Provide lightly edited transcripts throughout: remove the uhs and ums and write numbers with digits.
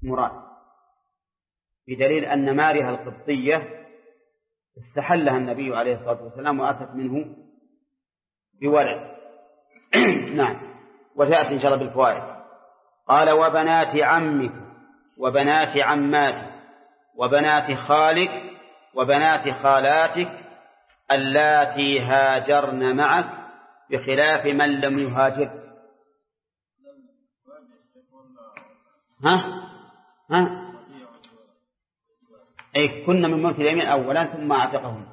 مراد، بدليل أن ماريها القبطية استحلها النبي عليه الصلاة والسلام وأتت منه بولد. نعم. وتأتي إن شاء الله بالفوائد. قال وبنات عمك وبنات عماتك وبنات خالك وبنات خالاتك اللاتي هاجرن معك بخلاف من لم يهاجر. أي كن من ملك اليمين أولا ثم أعتقهم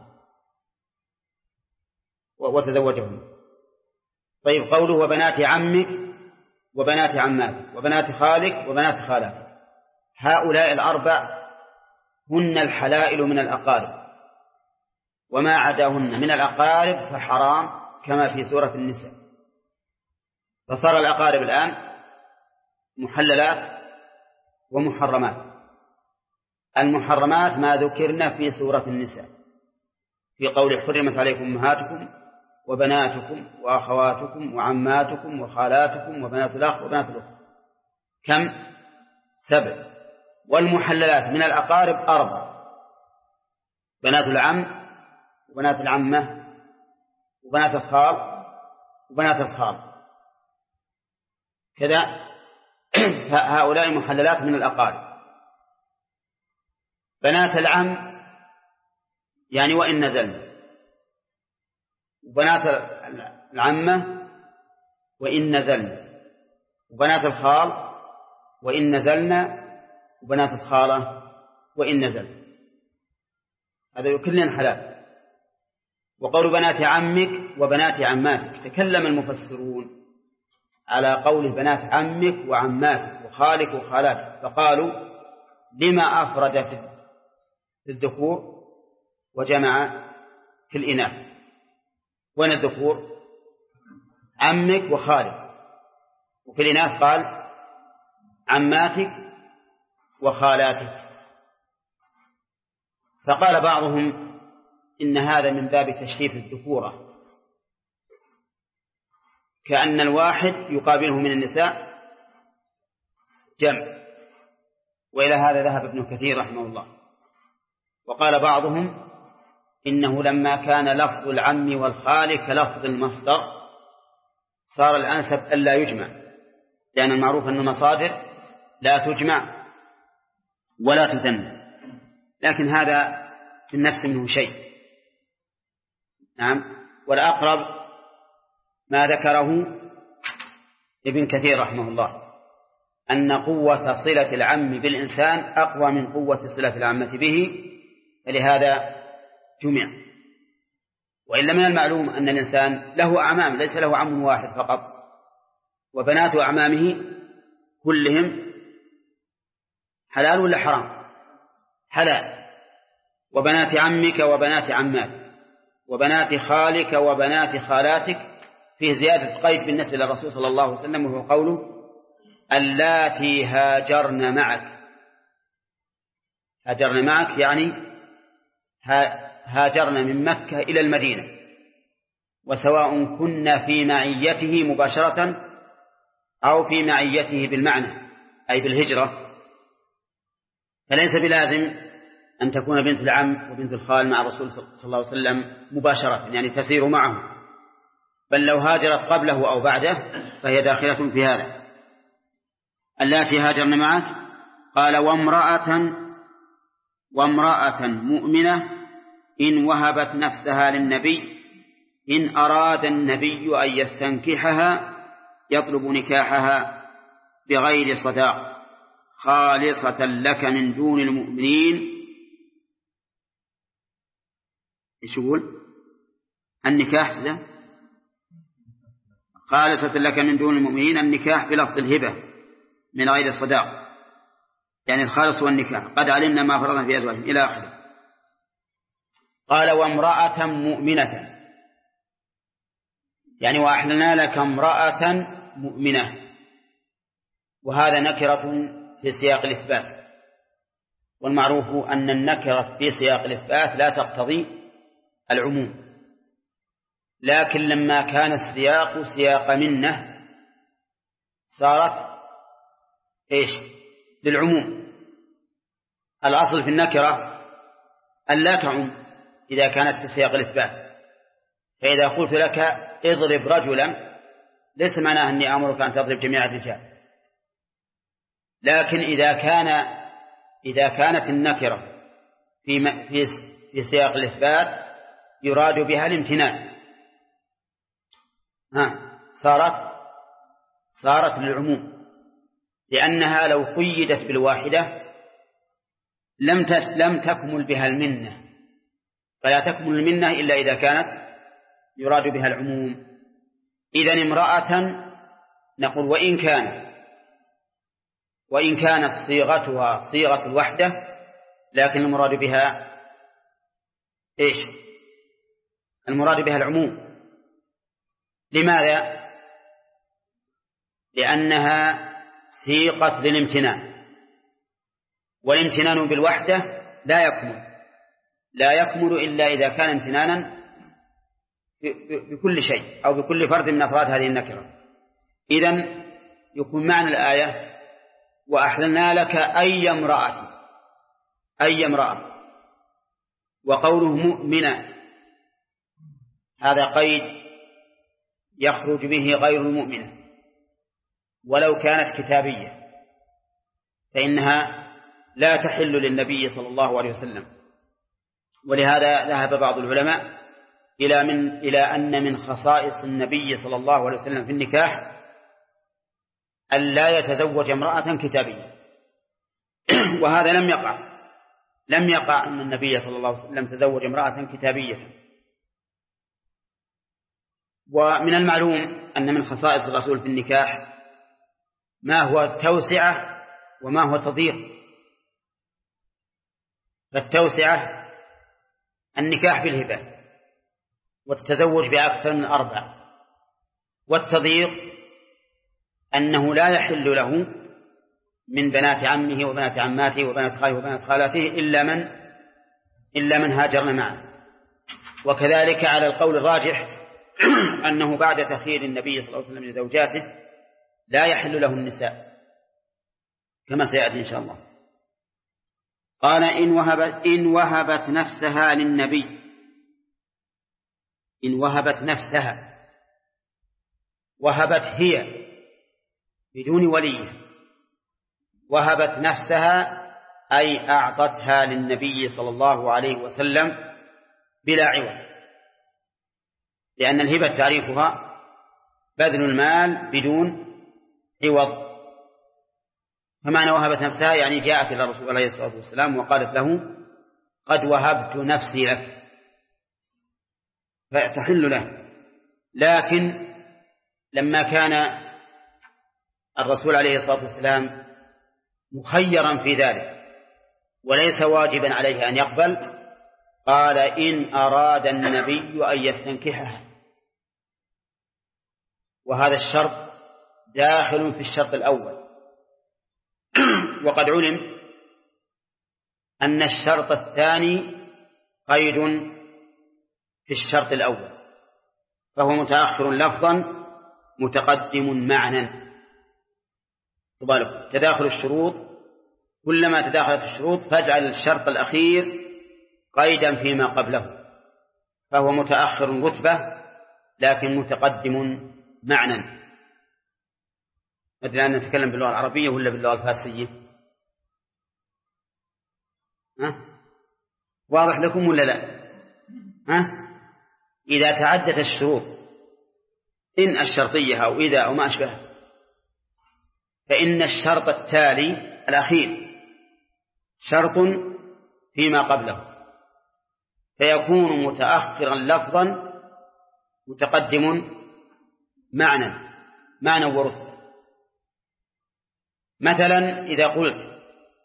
وتزوجهم. طيب قوله وبنات عمك وبنات عماتك وبنات خالك وبنات خالاتك، هؤلاء الأربع هن الحلائل من الأقارب، وما عداهن من الأقارب فحرام كما في سورة النساء. فصار الأقارب الآن محللات ومحرمات. المحرمات ما ذكرنا في سورة النساء في قول حرمت عليكم أمهاتكم وبناتكم وأخواتكم وعماتكم وخالاتكم وبنات الأخ وبنات الأخت، كم؟ 7. والمحللات من الأقارب 4: بنات العم وبنات العمة وبنات الخال وبنات الخال كذا. هؤلاء محللات من الأقارب. بنات العم يعني وإن نزلنا، وبنات العمة وإن نزلنا، وبنات الخال وإن نزلنا، وبنات الخالة وإن نزلنا، هذا كلهم حلال. وقول بنات عمك وبنات عماتك تكلم المفسرون على قول بنات عمك وعماتك وخالك وخالاتك، فقالوا لما أفرد في الذكور وجمع في الإناث؟ وين الذكور؟ عمك وخالك، وفي الإناث قال عماتك وخالاتك. فقال بعضهم إن هذا من باب تشريف الذكورة، كأن الواحد يقابله من النساء جمع، وإلى هذا ذهب ابن كثير رحمه الله. وقال بعضهم إنه لما كان لفظ العم والخال كلفظ المصدر صار الأنسب ألا يجمع، لأن المعروف أن المصادر لا تجمع ولا تثنى، لكن هذا في النفس منه شيء. نعم. والأقرب ما ذكره ابن كثير رحمه الله أن قوة صلة العم بالإنسان أقوى من قوة صلة العمة به، فلهذا جمع. وإلا من المعلوم أن الإنسان له أعمام، ليس له عم واحد فقط، وبنات أعمامه كلهم حلال ولا حرام؟ حلال. وبنات عمك وبنات عماتك وبنات خالك وبنات خالاتك فيه زيادة قيد بالنسبة للرسول صلى الله عليه وسلم، وهو قوله اللاتي هاجرن معك. هاجرن معك يعني هاجرن من مكة إلى المدينة، وسواء كنا في معيته مباشرة أو في معيته بالمعنى أي بالهجرة، فليس بلازم أن تكون بنت العم وبنت الخال مع الرسول صلى الله عليه وسلم مباشرة، يعني تسير معه، بل لو هاجرت قبله أو بعده فهي داخلة في هذا. اللاتي هاجرن معك. قال وامرأة مؤمنة إن وهبت نفسها للنبي إن أراد النبي أن يستنكحها يطلب نكاحها بغير صداق خالصة لك من دون المؤمنين. إيش يقول؟ النكاح ده خالصة لك من دون المؤمنين، النكاح بلفظ الهبة من غير صداق، يعني الخالص والنكاح. قد علمنا ما فرضنا في أزواجهم إلى آخره. قال وامرأة مؤمنة، يعني وأحلنا لك امرأة مؤمنة، وهذا نكرة في سياق الإثبات، والمعروف أن النكرة في سياق الإثبات لا تقتضي العموم، لكن لما كان السياق سياق منه صارت إيش؟ للعموم. الأصل في النكرة أن لا تعم إذا كانت في سياق الإثبات. فإذا قلت لك اضرب رجلا ليس معناه أني أمرك أن تضرب جميع الرجال، لكن إذا كانت النكرة في سياق الإثبات يراد بها الامتنان صارت للعموم، لأنها لو قيدت بالواحدة لم تكمل بها المنة، فلا تكمل المنة إلا إذا كانت يراد بها العموم. إذن امرأة نقول وإن كانت صيغتها صيغة الوحدة، لكن المراد بها إيش؟ المراد بها العموم. لماذا؟ لأنها سيقت للامتنان، والامتنان بالوحدة لا يكمل إلا إذا كان امتنانا بكل شيء أو بكل فرد من أفراد هذه النكرة. إذن يكون معنى الآية وأحللنا لك أي امرأة، وقوله مؤمنة هذا قيد يخرج به غير المؤمنة، ولو كانت كتابية فإنها لا تحل للنبي صلى الله عليه وسلم. ولهذا ذهب بعض العلماء إلى أن من خصائص النبي صلى الله عليه وسلم في النكاح أن لا يتزوج امرأة كتابية. وهذا لم يقع أن النبي صلى الله عليه وسلم تزوج امرأة كتابية. ومن المعلوم أن من خصائص الرسول في النكاح ما هو توسعة وما هو تضييق. فالتوسعة النكاح بالهبة والتزوج بأكثر من 4، والتضييق أنه لا يحل له من بنات عمه وبنات عماته وبنات خاله وبنات خالاته إلا من هاجرن معه. وكذلك على القول الراجح أنه بعد تخيير النبي صلى الله عليه وسلم لزوجاته لا يحل له النساء كما سيأتي إن شاء الله. قال إن وهبت نفسها للنبي، إن وهبت نفسها، وهبت هي بدون ولي، وهبت نفسها أي أعطتها للنبي صلى الله عليه وسلم بلا عوض، لأن الهبة تعريفها بذل المال بدون عوض. فمعنى وهبت نفسها يعني جاءت إلى الرسول عليه الصلاة والسلام وقالت له قد وهبت نفسي لك، فتحل له. لكن لما كان الرسول عليه الصلاة والسلام مخيرا في ذلك وليس واجبا عليه أن يقبل، قال إن أراد النبي أن يستنكحها، وهذا الشرط داخل في الشرط الأول. وقد علم أن الشرط الثاني قيد في الشرط الأول، فهو متأخر لفظا متقدم معنى. تداخل الشروط، كلما تداخلت الشروط فاجعل الشرط الأخير قيدا فيما قبله، فهو متأخر رتبة لكن متقدم معنى. أدري أن نتكلم باللغة العربية ولا باللغة الفارسية؟ واضح لكم ولا لا؟ إذا تعدت الشروط إن الشرطية أو إذا أو ما أشبه، فإن الشرط التالي الأخير شرط فيما قبله، فيكون متأخرا لفظا متقدم معنى ورتبة. مثلا إذا قلت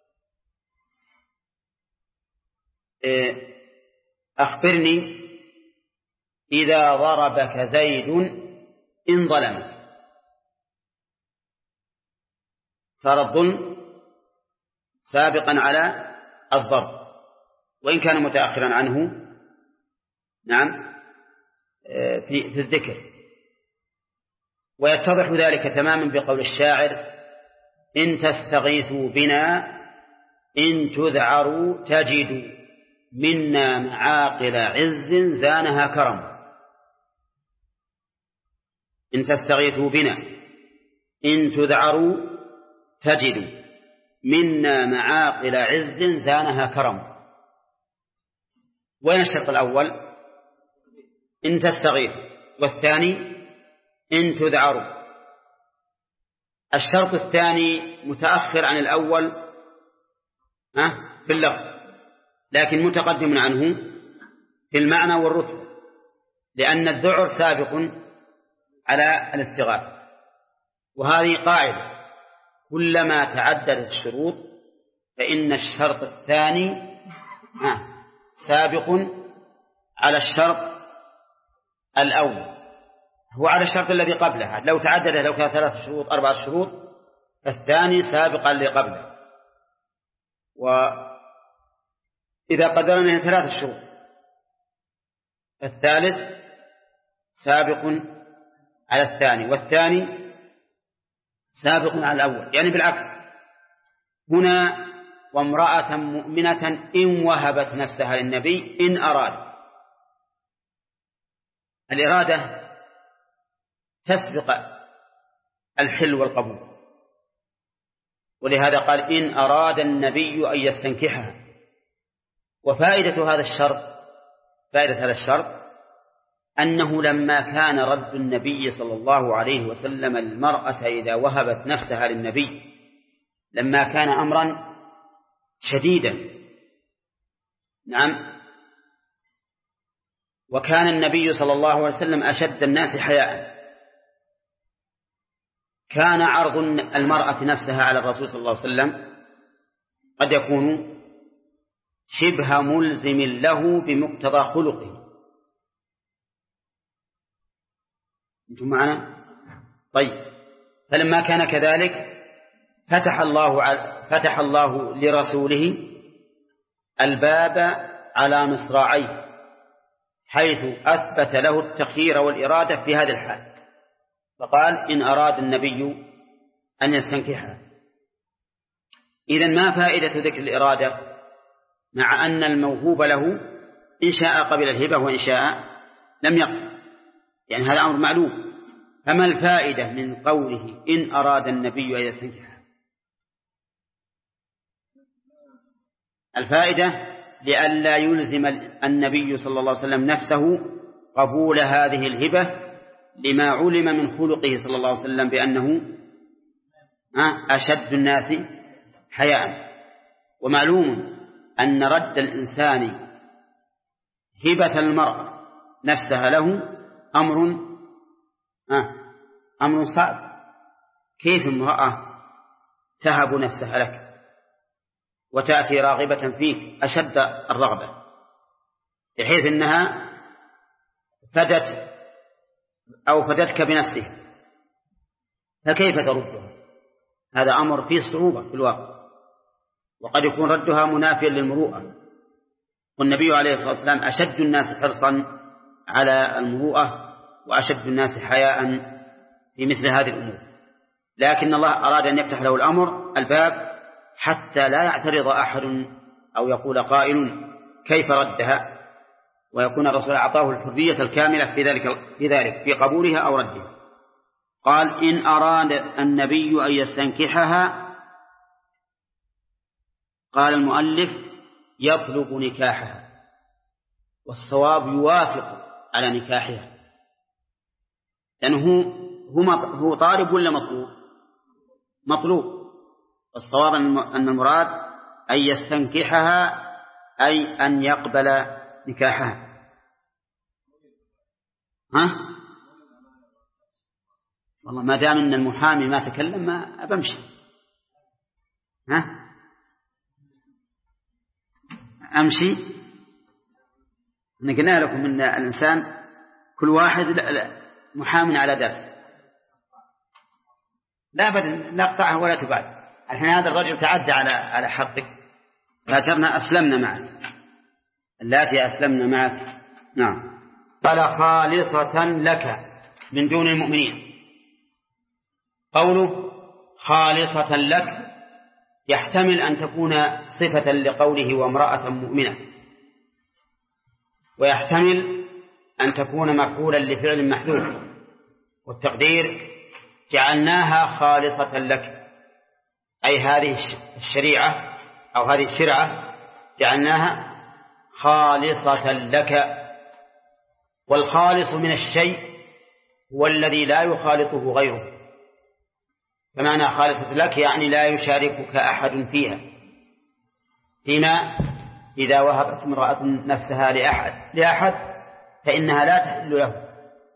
أخبرني إذا ضربك زيد إن ظلمك، صار الظلم سابقا على الضرب وإن كان متأخرا عنه في الذكر. ويتضح ذلك تماما بقول الشاعر إن تستغيثوا بنا إن تذعروا تجدوا منا معاقل عز زانها كرم. إن تستغيثوا بنا إن تذعروا تجدوا منا معاقل عز زانها كرم. وين الشرط الأول؟ إن تستغيثوا، والثاني إن تذعروا. الشرط الثاني متأخر عن الأول في اللفظ، لكن متقدم عنه في المعنى والرتبة، لأن الذعر سابق على الاستغاثة. وهذه قاعدة: كلما تعددت الشروط فإن الشرط الثاني سابق على الشرط الأول، هو على الشرط الذي قبله. لو تعدد، لو كان 3 شروط 4 شروط، فالثاني سابقا لقبله. وإذا قدرنا 3 شروط الثالث سابق على الثاني، والثاني سابق على الأول، يعني بالعكس. هنا وامرأة مؤمنة إن وهبت نفسها للنبي إن أراد. الإرادة تسبق الحل والقبول، ولهذا قال إن أراد النبي أن يستنكحها. وفائدة هذا الشرط أنه لما كان رد النبي صلى الله عليه وسلم المرأة إذا وهبت نفسها للنبي لما كان أمرا شديدا، نعم، وكان النبي صلى الله عليه وسلم أشد الناس حياء، كان عرض المرأة نفسها على الرسول صلى الله عليه وسلم قد يكون شبه ملزم له بمقتضى خلقه. أنتم معنا؟ طيب، فلما كان كذلك فتح الله لرسوله الباب على مصراعيه، حيث أثبت له التخيير والإرادة في هذا الحال، فقال إن أراد النبي أن يستنكحها. إذن ما فائدة ذكر الإرادة مع أن الموهوب له إن شاء قبل الهبة وإن شاء لم يقبل؟ يعني هذا أمر معلوم. فما الفائدة من قوله إن أراد النبي أن يستنكحها؟ الفائدة لئلا يلزم النبي صلى الله عليه وسلم نفسه قبول هذه الهبة، لما علم من خلقه صلى الله عليه وسلم بأنه أشد الناس حياء. ومعلوم أن رد الإنسان هبة المرأة نفسها له أمر صعب. كيف امرأة تهب نفسها لك وتأتي راغبة فيك أشد الرغبة، بحيث أنها فدتك بنفسها، فكيف تردها؟ هذا أمر فيه صعوبة في الواقع، وقد يكون ردها منافيا للمروءة. والنبي عليه الصلاة والسلام أشد الناس حرصا على المروءة وأشد الناس حياء في مثل هذه الأمور، لكن الله أراد أن يفتح له الباب حتى لا يعترض أحد أو يقول قائل كيف ردها، ويكون الرسول أعطاه الحرية الكاملة في ذلك في قبولها أو ردها. قال إن أراد النبي أن يستنكحها، قال المؤلف يطلب نكاحها، والصواب يوافق على نكاحها، لأنه هو طالب ولا مطلوب. الصواب أن المراد أن يستنكحها، أي أن يقبل نكاحها. والله ما دام أن المحامي ما تكلم ما أبمشي. أمشي. قلنا لكم أن الإنسان كل واحد محامي على درس، لا أبدا لا اقطعه ولا تبعد. الحين هذا الرجل تعدى على حقك، فأجرنا أسلمنا معك، اللاتي أسلمنا معك. نعم. قال خالصة لك من دون المؤمنين. قوله خالصة لك يحتمل أن تكون صفة لقوله وامرأة مؤمنة، ويحتمل أن تكون مفعولا لفعل محذوف، والتقدير جعلناها خالصة لك، أي هذه الشريعة أو هذه الشرعة جعلناها خالصة لك. والخالص من الشيء هو الذي لا يخالطه غيره، فمعنى خالصة لك يعني لا يشاركك أحد فيها، فيما إذا وهبت امرأة نفسها لأحد فإنها لا تحل له.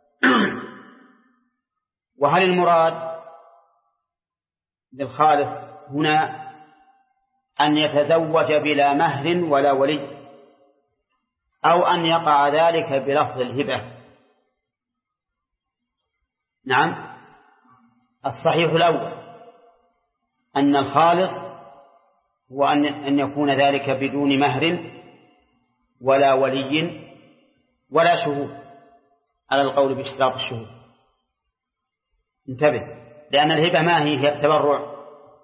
وهل المراد بالخالص هنا أن يتزوج بلا مهر ولا ولي، أو أن يقع ذلك بلفظ الهبة؟ نعم، الصحيح الأول أن الخالص هو أن يكون ذلك بدون مهر ولا ولي ولا شهود، على القول باشتراط الشهود. انتبه، لأن الهبة ما هي التبرع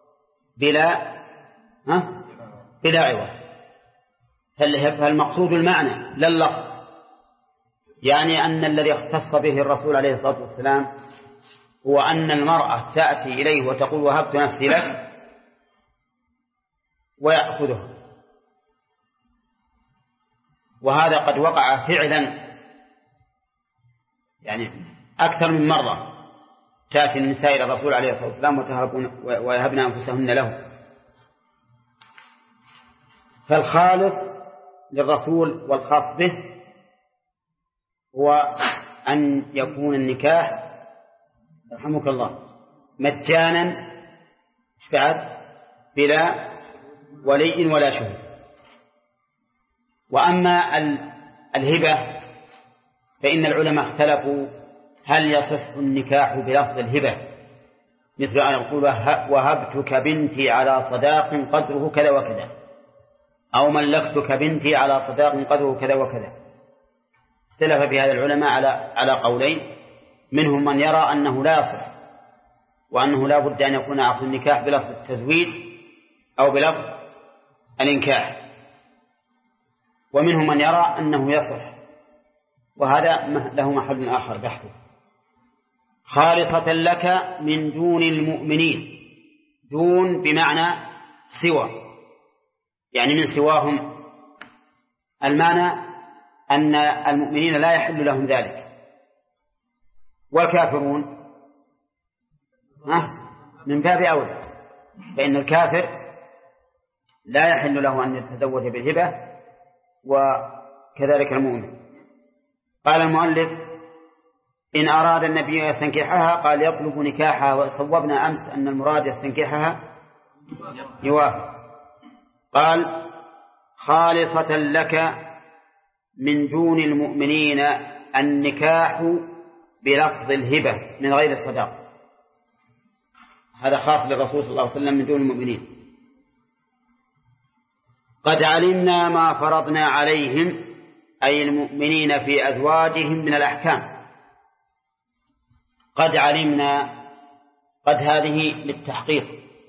بلا عوض، فالمقصود المعنى لا اللفظ، يعني أن الذي اختص به الرسول عليه الصلاة والسلام هو أن المرأة تأتي إليه وتقول وهبت نفسي لك ويأخذه. وهذا قد وقع فعلا، يعني أكثر من مرة تأتي النساء إلى الرسول عليه الصلاة والسلام ويهبن أنفسهن له. فالخالص للرسول والخاص به هو أن يكون النكاح رحمك الله مجانا بلا ولي ولا شهود. وأما الهبة فإن العلماء اختلفوا هل يصح النكاح بلفظ الهبة، مثل أن يقول وهبتك بنتي على صداق قدره كذا وكذا، أو ملكتك بنتي على صداق قدره كذا وكذا. اختلف في هذا العلماء على قولين، منهم من يرى أنه لا يصح، وأنه لا بد أن يكون عقد النكاح بلفظ التزويج أو بلفظ الإنكاح، ومنهم من يرى أنه يصح، وهذا له محل آخر بحثه. خالصة لك من دون المؤمنين، دون بمعنى سوى، يعني من سواهم، المعنى أن المؤمنين لا يحل لهم ذلك، والكافرون من باب أولى، فإن الكافر لا يحل له أن يتزوج بالهبة، وكذلك المؤمن. قال المؤلف إن أراد النبي يستنكحها قال يطلب نكاحها، وصوبنا أمس أن المراد يستنكحها يوافق. قال خالصة لك من دون المؤمنين النكاح بلفظ الهبة من غير الصداق، هذا خاص للرسول صلى الله عليه وسلم من دون المؤمنين. قد علمنا ما فرضنا عليهم، أي المؤمنين في أزواجهم من الأحكام. قد علمنا، قد هذه للتحقيق،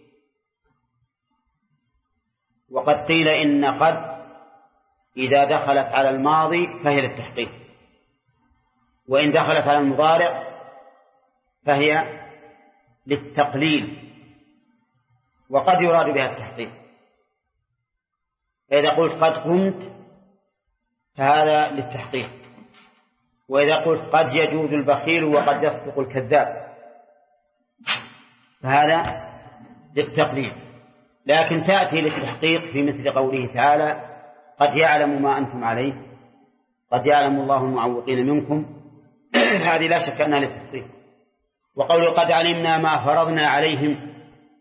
وقد قيل إن قد إذا دخلت على الماضي فهي للتحقيق، وإن دخلت على المضارع فهي للتقليل، وقد يراد بها التحقيق. فإذا قلت قد قمت فهذا للتحقيق، وإذا قلت قد يجوز البخيل وقد يصدق الكذاب فهذا للتقليل. لكن تأتي للتحقيق في مثل قوله تعالى قد يعلم ما أنتم عليه، قد يعلم الله المعوقين منكم، هذه لا شك أنها للتحقيق. وقول قد علمنا ما فرضنا عليهم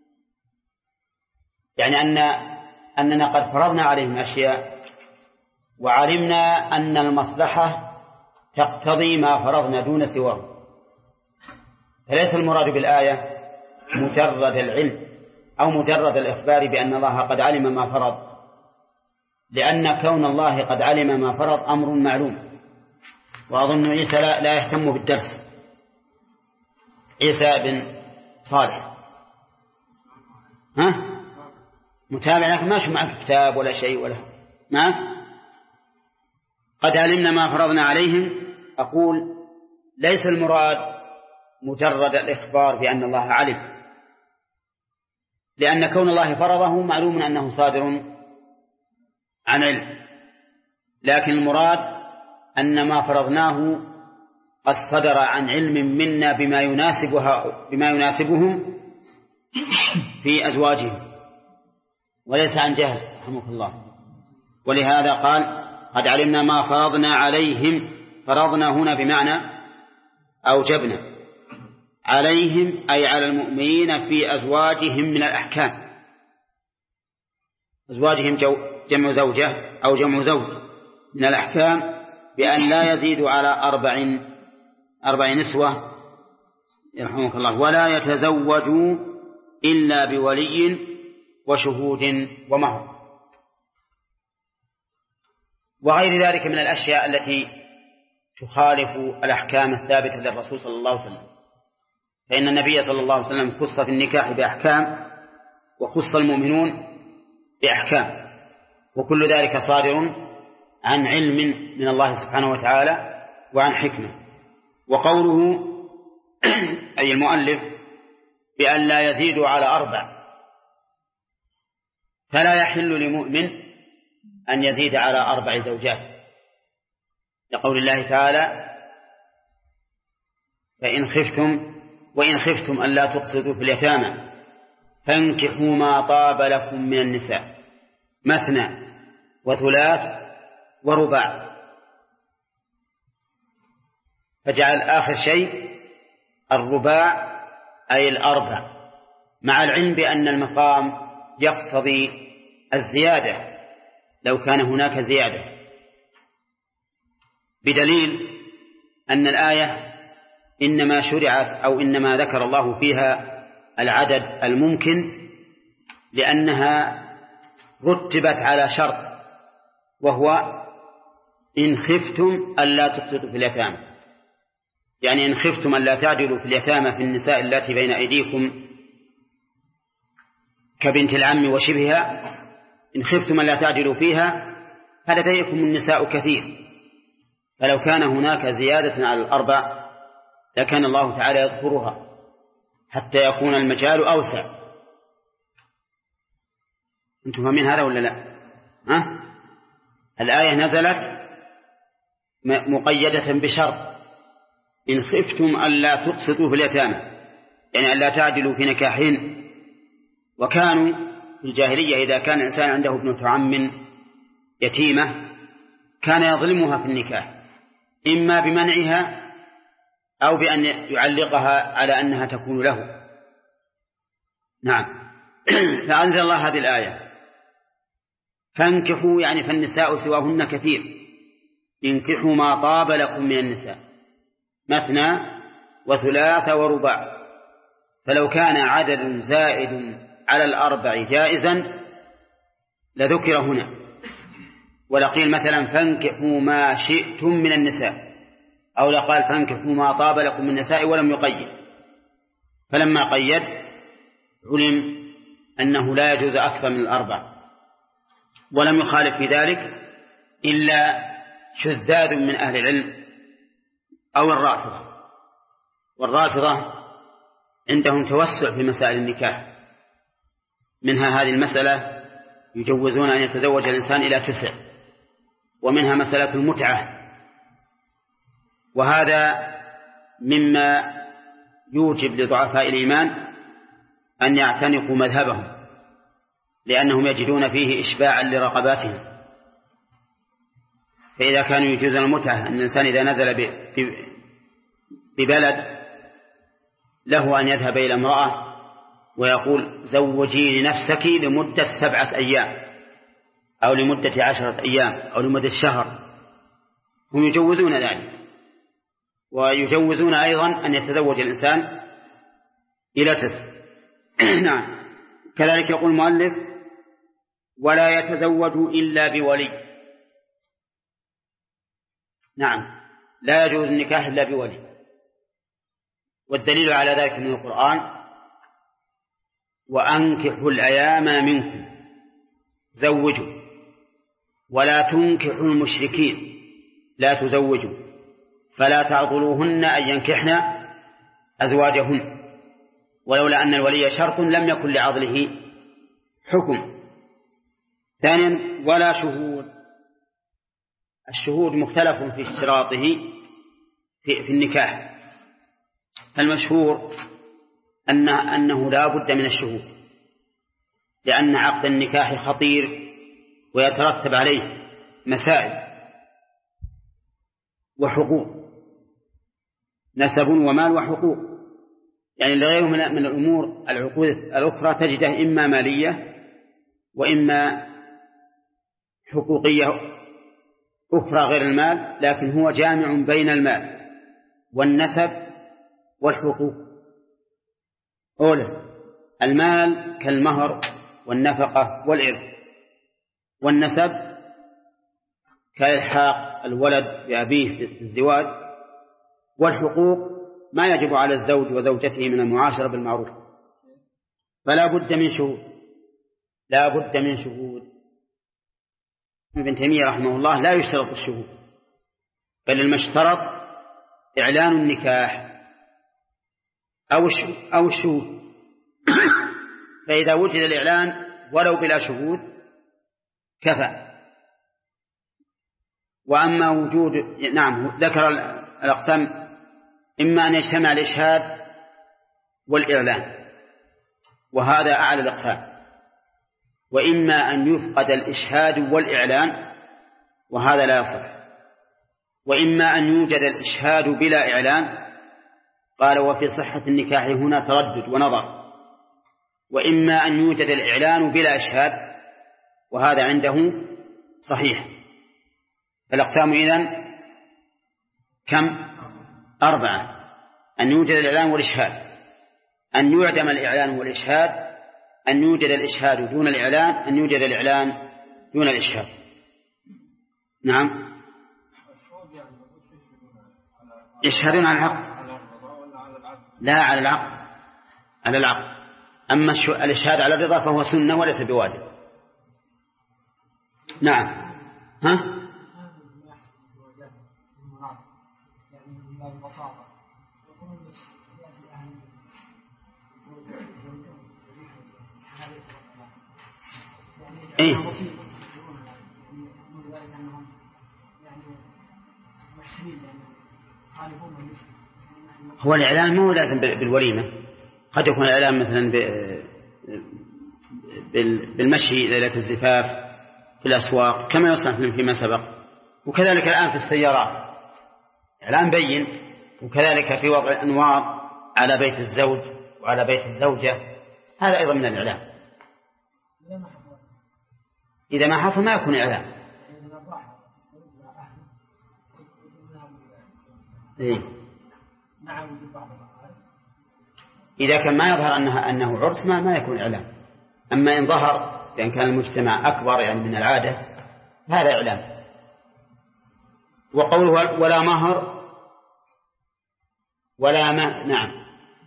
يعني أننا قد فرضنا عليهم أشياء، وعلمنا أن المصلحة تقتضي ما فرضنا دون سواه. فليس المراد بالآية مجرد العلم أو مجرد الإخبار بأن الله قد علم ما فرض، لأن كون الله قد علم ما فرض أمر معلوم. وأظن عيسى لا يهتم بالدرس، عيسى بن صالح متابع لكن ما شو معك كتاب ولا شيء ولا ما. قد علمنا ما فرضنا عليهم. أقول ليس المراد مجرد الإخبار بأن الله علم، لأن كون الله فرضه معلوم أنه صادر عن علم، لكن المراد أن ما فرضناه قد صدر عن علم منا بما يناسبهم في أزواجهم، وليس عن جهل رحمه الله. ولهذا قال قد علمنا ما فرضنا عليهم. فرضنا هنا بمعنى أوجبنا عليهم، أي على المؤمنين في أزواجهم من الأحكام. أزواجهم جمع زوجة أو جمع زوج من الأحكام، بأن لا يزيدوا على أربع نسوة يرحمك الله، ولا يتزوجوا إلا بولي وشهود ومهر، وغير ذلك من الأشياء التي تخالف الأحكام الثابتة للرسول صلى الله عليه وسلم. فإن النبي صلى الله عليه وسلم خص في النكاح بأحكام، وخص المؤمنون بأحكام، وكل ذلك صادر عن علم من الله سبحانه وتعالى وعن حكمة. وقوله أي المؤلف بأن لا يزيدوا على 4، فلا يحل لمؤمن أن يزيد على 4 زوجات، لقول الله تعالى وإن خفتم ألا تقسطوا في اليتامى فانكحوا ما طاب لكم من النساء مثنى وثلاث ورباع، فجعل آخر شيء الرباع أي 4، مع العلم بأن المقام يقتضي الزيادة لو كان هناك زيادة، بدليل أن الآية إنما شرعت أو إنما ذكر الله فيها العدد الممكن لأنها رتبت على شرط، وهو إن خفتم ألا تقسطوا في اليتامى، يعني إن خفتم ألا تعدلوا في اليتامى في النساء التي بين أيديكم كبنت العم وشبهها، إن خفتم ألا تعدلوا فيها فلديكم النساء كثير، فلو كان هناك زيادة على 4 لكان الله تعالى يذكرها حتى يكون المجال أوسع. أنتم فاهمين هذا ولا لا؟ الآية نزلت مقيدة بشرط إن خفتم ألا تقسطوا في اليتامى، يعني ألا تعدلوا في نكاحين. وكانوا في الجاهلية إذا كان الإنسان عنده ابنة عم يتيمة كان يظلمها في النكاح، إما بمنعها أو بأن يعلقها على أنها تكون له. نعم. فأنزل الله هذه الآية فانكحوا، يعني فالنساء سواهن كثير، انكحوا ما طاب لكم من النساء مثنى وثلاث ورباع، فلو كان عدد زائد على 4 جائزا لذكر هنا، ولقيل مثلا فانكحوا ما شئتم من النساء، أو لقال فانكحوا ما طاب لكم من النساء ولم يقيد. فلما قيد علم أنه لا يجوز أكثر من 4، ولم يخالف في ذلك إلا شذاذ من أهل العلم أو الرافضة. والرافضة عندهم توسع في مسائل النكاح، منها هذه المسألة يجوزون أن يتزوج الإنسان إلى 9، ومنها مسألة المتعة، وهذا مما يوجب لضعفاء الإيمان أن يعتنقوا مذهبهم، لأنهم يجدون فيه إشباعا لرقباتهم. فإذا كانوا يجوزون المتعة أن الإنسان إذا نزل ببلد له أن يذهب إلى امرأة ويقول زوجي لنفسك لمدة 7 أيام أو لمدة 10 أيام أو لمدة شهر، هم يجوزون ذلك. ويجوزون أيضا أن يتزوج الإنسان إلى 9. نعم. كذلك يقول المؤلف ولا يتزوج إلا بولي. نعم، لا يجوز النكاح إلا بولي، والدليل على ذلك من القرآن وأنكحوا الأيام منكم زوجوا، ولا تنكحوا المشركين، لا تزوجوا، فلا تعضلوهن أن ينكحن أزواجهن، ولولا أن الولي شرط لم يكن لعضله حكم. ثانيا ولا شهود. الشهود مختلف في اشتراطه في النكاح، فالمشهور أنه لا بد من الشهود، لأن عقد النكاح خطير ويترتب عليه مسائل وحقوق، نسب ومال وحقوق، يعني لغيره من الأمور العقود الأخرى تجده إما مالية وإما حقوقية أخرى غير المال، لكن هو جامع بين المال والنسب والحقوق. أولا المال كالمهر والنفقة والإرث، والنسب كالحاق الولد بأبيه في الزواج، والحقوق ما يجب على الزوج وزوجته من المعاشرة بالمعروف. فلا بد من شهود، لا بد من شهود. ابن تيمية رحمه الله لا يشترط الشهود، بل المشترط إعلان النكاح أو الشهود. فإذا وجد الإعلان ولو بلا شهود كفى. وأما وجود ذكر الأقسام، إما أن يجتمع الإشهاد والإعلان، وهذا أعلى الأقسام، وإما أن يفقد الإشهاد والإعلان، وهذا لا يصح، وإما أن يوجد الإشهاد بلا إعلان، قال وفي صحة النكاح هنا تردد ونظر، وإما أن يوجد الإعلان بلا إشهاد، وهذا عنده صحيح. فالأقسام إذن كم؟ 4: أن يوجد الإعلان والإشهاد، أن يعدم الإعلان والإشهاد، أن يوجد الإشهاد دون الإعلان، أن يوجد الإعلان دون الإشهاد. نعم، يشهدون على العقد، لا على العقد، على العقد. أما الإشهاد على الرضا فهو سنة وليس بواجب. نعم. ها؟ إيه؟ هو الإعلان مو لازم بالوليمة، قد يكون الإعلان مثلا بالمشي ليلة الزفاف في الأسواق كما يصنع فيما سبق، وكذلك الآن في السيارات إعلان بين، وكذلك في وضع أنوار على بيت الزوج وعلى بيت الزوجة، هذا أيضا من الإعلان. إذا ما حصل ما يكون إعلان. إيه؟ إذا كان ما يظهر أنه عرس ما يكون إعلان. أما إن ظهر لأن كان المجتمع أكبر يعني من العادة هذا إعلان. وقوله ولا مهر ولا نعم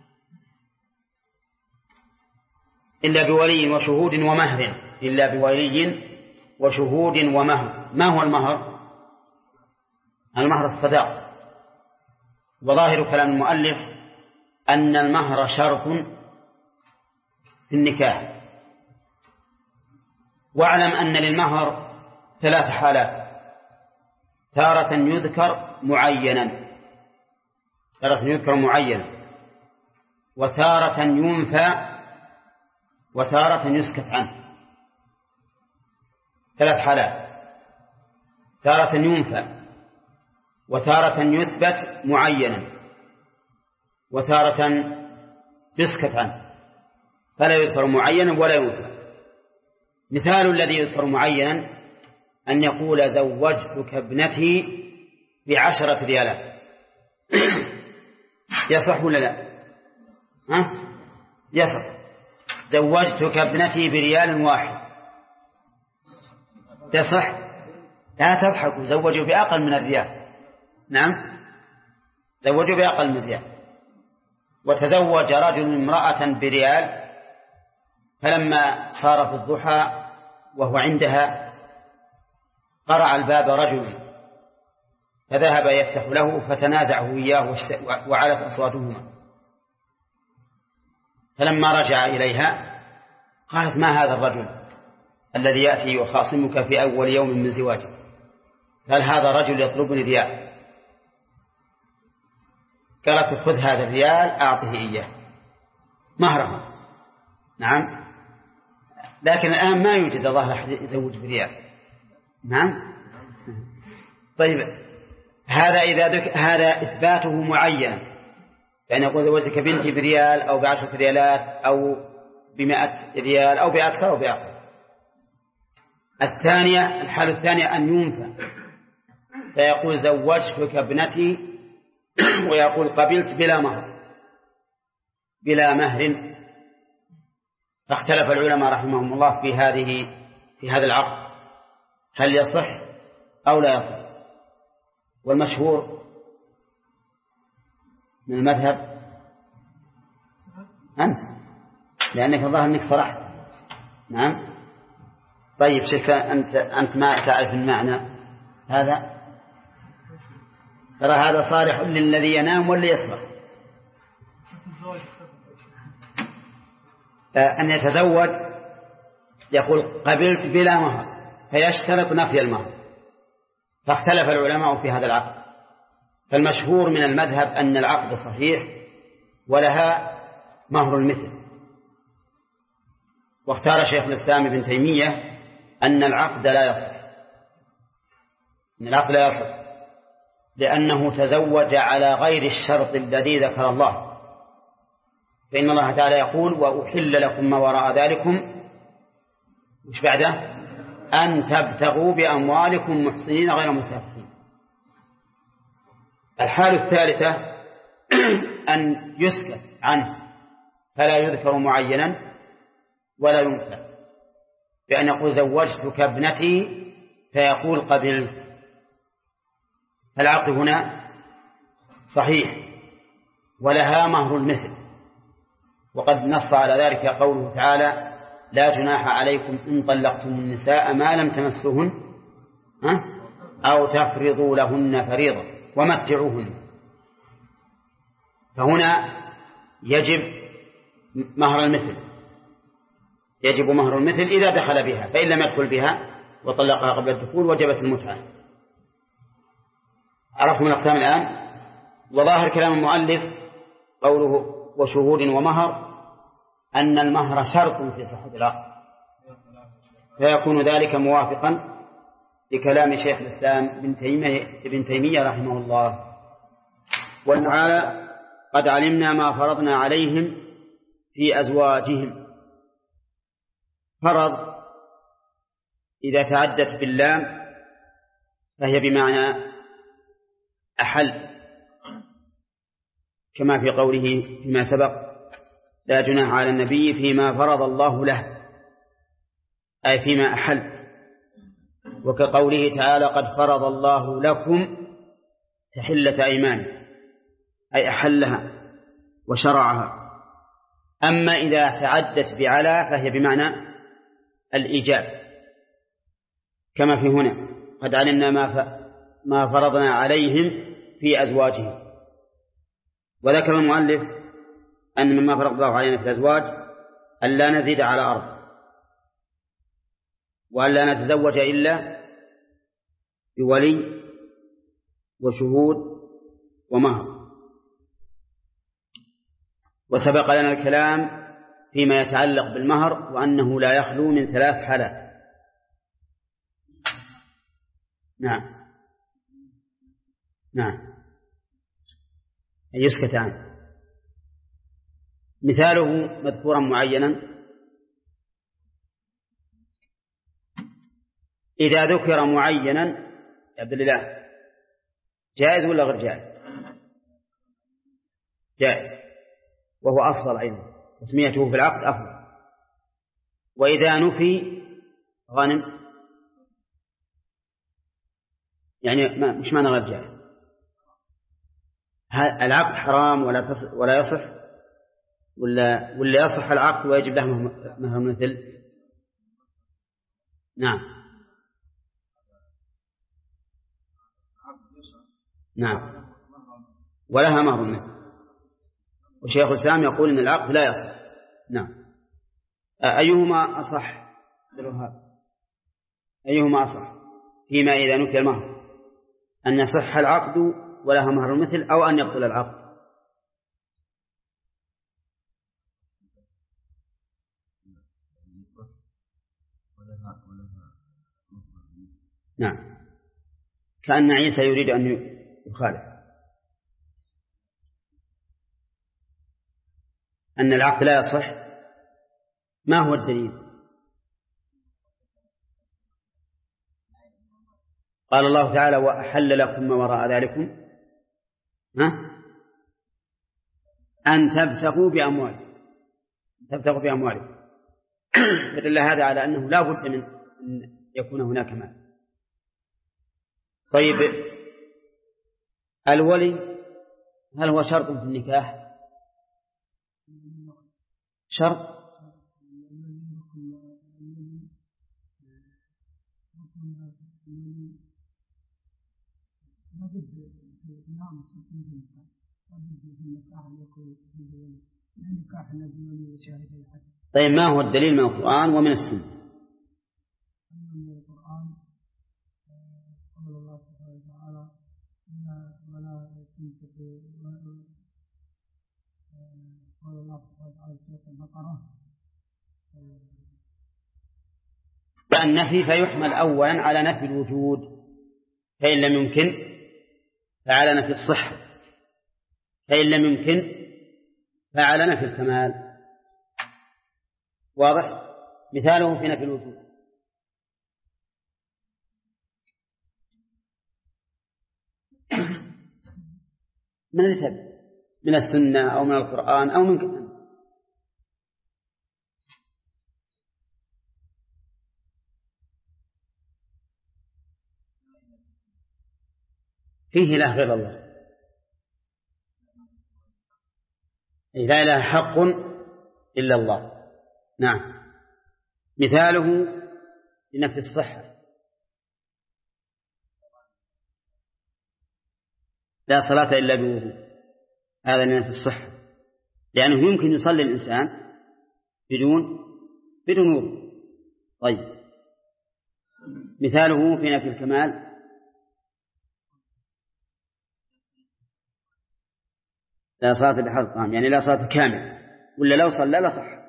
إلا بولي وشهود ومهر، إلا بولي وشهود ومهر. ما هو المهر؟ المهر الصداق. وظاهر كلام المؤلف أن المهر شرط في النكاح. واعلم أن للمهر 3 حالات: تارة يذكر معينا، وتارة ينفى، وتارة يسكت عنه. 3 حالات: تارة ينفى، وتارة يثبت معينا، وتارة يسكت عنه، فلا يذكر معينا ولا ينفى. مثال الذي يذكر معينا أن يقول زوجتك ابنتي ب10 ريالات. يصح ولا لا؟ يصح. زوجتك ابنتي ب1 يصح. لا تضحكوا، زوجوا بأقل من 1 ريال. نعم، زوجوا بأقل من 1 ريال. وتزوج رجل امرأة ب1 ريال، فلما صار في الضحى وهو عندها قرع الباب رجل فذهب يفتح له فتنازعه إياه وعلت أصواتهما، فلما رجع إليها قالت: ما هذا الرجل الذي يأتي يخاصمك في أول يوم من زواجك؟ قال: هذا رجل يطلبني ريال. قالت: خذ هذا الريال أعطه إياه مهره. نعم، لكن الآن ما يوجد ظاهر أحد يزوج بريال. نعم. طيب، هذا إثباته معين، يعني يقول: زوجتك بنتي بريال أو ب10 ريالات أو ب100 ريال أو بأكثر أو بأقل. الحالة الثانية أن ينفى فيقول: زوجتك ابنتي، ويقول: قبلت بلا مهر. فاختلف العلماء رحمهم الله في هذا العقد، هل يصح أو لا يصح؟ والمشهور من المذهب أنت، لأنك الظاهر أنك صرحت. نعم. طيب شيخ، أنت ما تعرف المعنى هذا، ترى هذا صالح للذي ينام واللي يصبح. أن يتزوج يقول: قبلت بلا مهر، فيشترط نفي المهر. فاختلف العلماء في هذا العقد، فالمشهور من المذهب أن العقد صحيح ولها مهر المثل. واختار شيخ الإسلام ابن تيمية أن العقد لا يصح، لأنه تزوج على غير الشرط الذي ذكر الله، فإن الله تعالى يقول: وأحل لكم ما وراء ذلكم مش بعده أن تبتغوا بأموالكم محصنين غير مسافحين. الحالة الثالثة أن يسكت عنه فلا يذكر معينا ولا ينفى، بأن يقول: زوجتك ابنتي فيقول: قبلت. العقد هنا صحيح ولها مهر المثل، وقد نص على ذلك قوله تعالى: لا جناح عليكم إن طلقتم النساء ما لم تمسوهن أو تفرضوا لهن فريضة ومتعوهن. فهنا يجب مهر المثل إذا دخل بها، فإن لم يدخل بها وطلقها قبل الدخول وجبت المتعة. عرفوا من أقسام الآن. وظاهر كلام المؤلف قوله: وشهود ومهر، أن المهر شرط في صحة العقد، فيكون ذلك موافقا لكلام شيخ الإسلام ابن تيمية رحمه الله. وتعالى: قد علمنا ما فرضنا عليهم في أزواجهم. فرض إذا تعدت باللام فهي بمعنى أحل، كما في قوله فيما سبق: لا جناح على النبي فيما فرض الله له، أي فيما أحل. وكقوله تعالى: قد فرض الله لكم تحلة أيمان، أي أحلها وشرعها. أما إذا تعدت بعلى فهي بمعنى الإيجاب، كما في هنا: قد علمنا ما فرضنا عليهم في أزواجهم. وذكر المؤلف أن مما فرض الله علينا في الأزواج أن لا نزيد على أرض، وأن لا نتزوج إلا بولي وشهود ومهر. وسبق لنا الكلام فيما يتعلق بالمهر، وأنه لا يخلو من 3 حالات. نعم يسكت عنه. مثاله مذكورا معينا: إذا ذكر معينا يا عبد الله جائز ولا غير جائز؟ جائز، وهو أفضل أيضا، تسميته في العقد أفضل. وإذا نفي غنم، يعني مش معنى غير جائز. العقد حرام ولا يصح، ولا يصح العقد ويجب له مهر مثل؟ نعم نعم، ولها مهر مثل. وشيخ الإسلام يقول إن العقد لا يصح. نعم. أيهما أصح أيهما أصح فيما إذا نفي المهر، أن يصح العقد ولها مهر مثل أو أن يبطل العقد؟ نعم، كأن عيسى يريد أن يخالف أن العقد لا يصح. ما هو الدليل؟ قال الله تعالى وأحل لكم ما وراء ذلكم أن تبتغوا بأموالكم فدل هذا على أنه لا بد من أن يكون هناك مال. طيب الولي هل هو شرط في النكاح؟ شرط؟ طيب ما هو الدليل من القرآن ومن السنة؟ من القرآن قال الله سبحانه وتعالى ولا قال الله سبحانه وتعالى في سورة البقرة فالنفي فيحمل أولا على نفي الوجود، فإن لم يمكن فعلى نفي الصحة، فإن لم يمكن فعلى نفي الكمال. واضح؟ مثاله في نفي الوجود من الكتاب من السنة أو من القرآن أو من كمان. فيه لا غير الله، لا إله حق إلا الله. نعم. مثاله لنفي الصحة لا صلاة إلا بوضوء، هذا لنفي الصحة، لأنه يمكن يصلي الإنسان بدون وضوء. طيب مثاله في نفي الكمال لا صلاة بحال الطعام، يعني لا صلاة كامل، ولا لو صلى لا صح.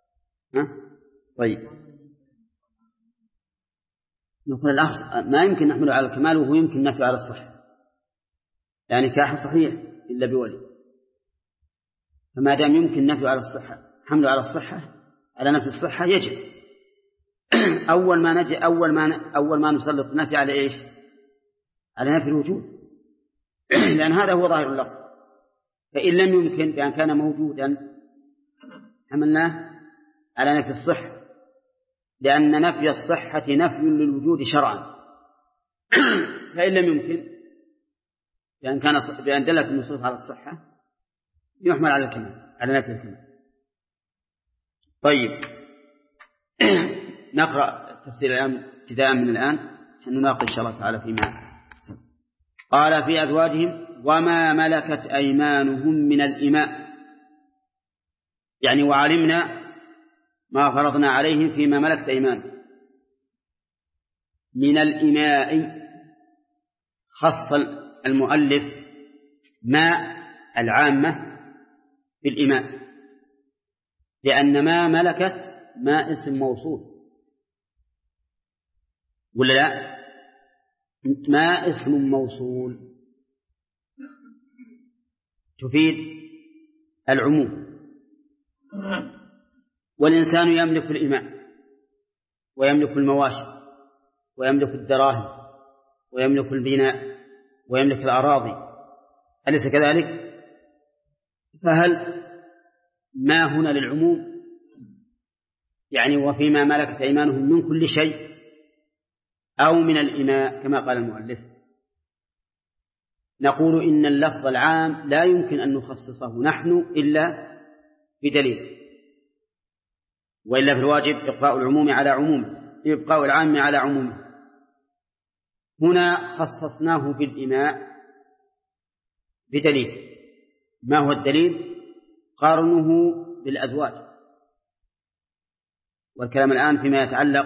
طيب نقول الأصل ما يمكن نحمله على الكمال وهو يمكن نفيه على الصحة، يعني نكاح صحيح إلا بولي، فما دام يمكن نفيه على الصحة حمله على الصحة على نفي الصحة يجب أول ما نسلط نفي على إيش؟ على نفي الوجود لأن هذا هو ظاهر اللفظ. فإن لم يمكن بأن كان موجودا حملناه على نفي الصحة، لأن نفي الصحة نفي للوجود شرعا. فإن لم يمكن بأن دلت النصوص على الصحة يحمل على الكمال على نفي الكمال. طيب نقرأ تفسير الآن ابتداء من الآن عشان نناقش إن شاء الله تعالى فيما قال في أزواجهم وما ملكت أيمانهم من الإماء، يعني وعلمنا ما فرضنا عليهم فيما ملكت أيمانهم. من الإماء خص المؤلف ما العامة بالإماء، لأن ما ملكت ما اسم موصول ولا لا؟ ما اسم موصول تفيد العموم، والإنسان يملك الإماء ويملك المواشي ويملك الدراهم ويملك البناء ويملك الأراضي، أليس كذلك؟ فهل ما هنا للعموم؟ يعني وفيما ملكت أيمانهم من كل شيء أو من الإماء كما قال المؤلف؟ نقول إن اللفظ العام لا يمكن أن نخصصه نحن إلا بدليل، وإلا في الواجب إقراء العموم على عموم. إبقاء العام على عمومه. هنا خصصناه بالإماء بدليل. ما هو الدليل؟ قارنه بالأزواج. والكلام الآن فيما يتعلق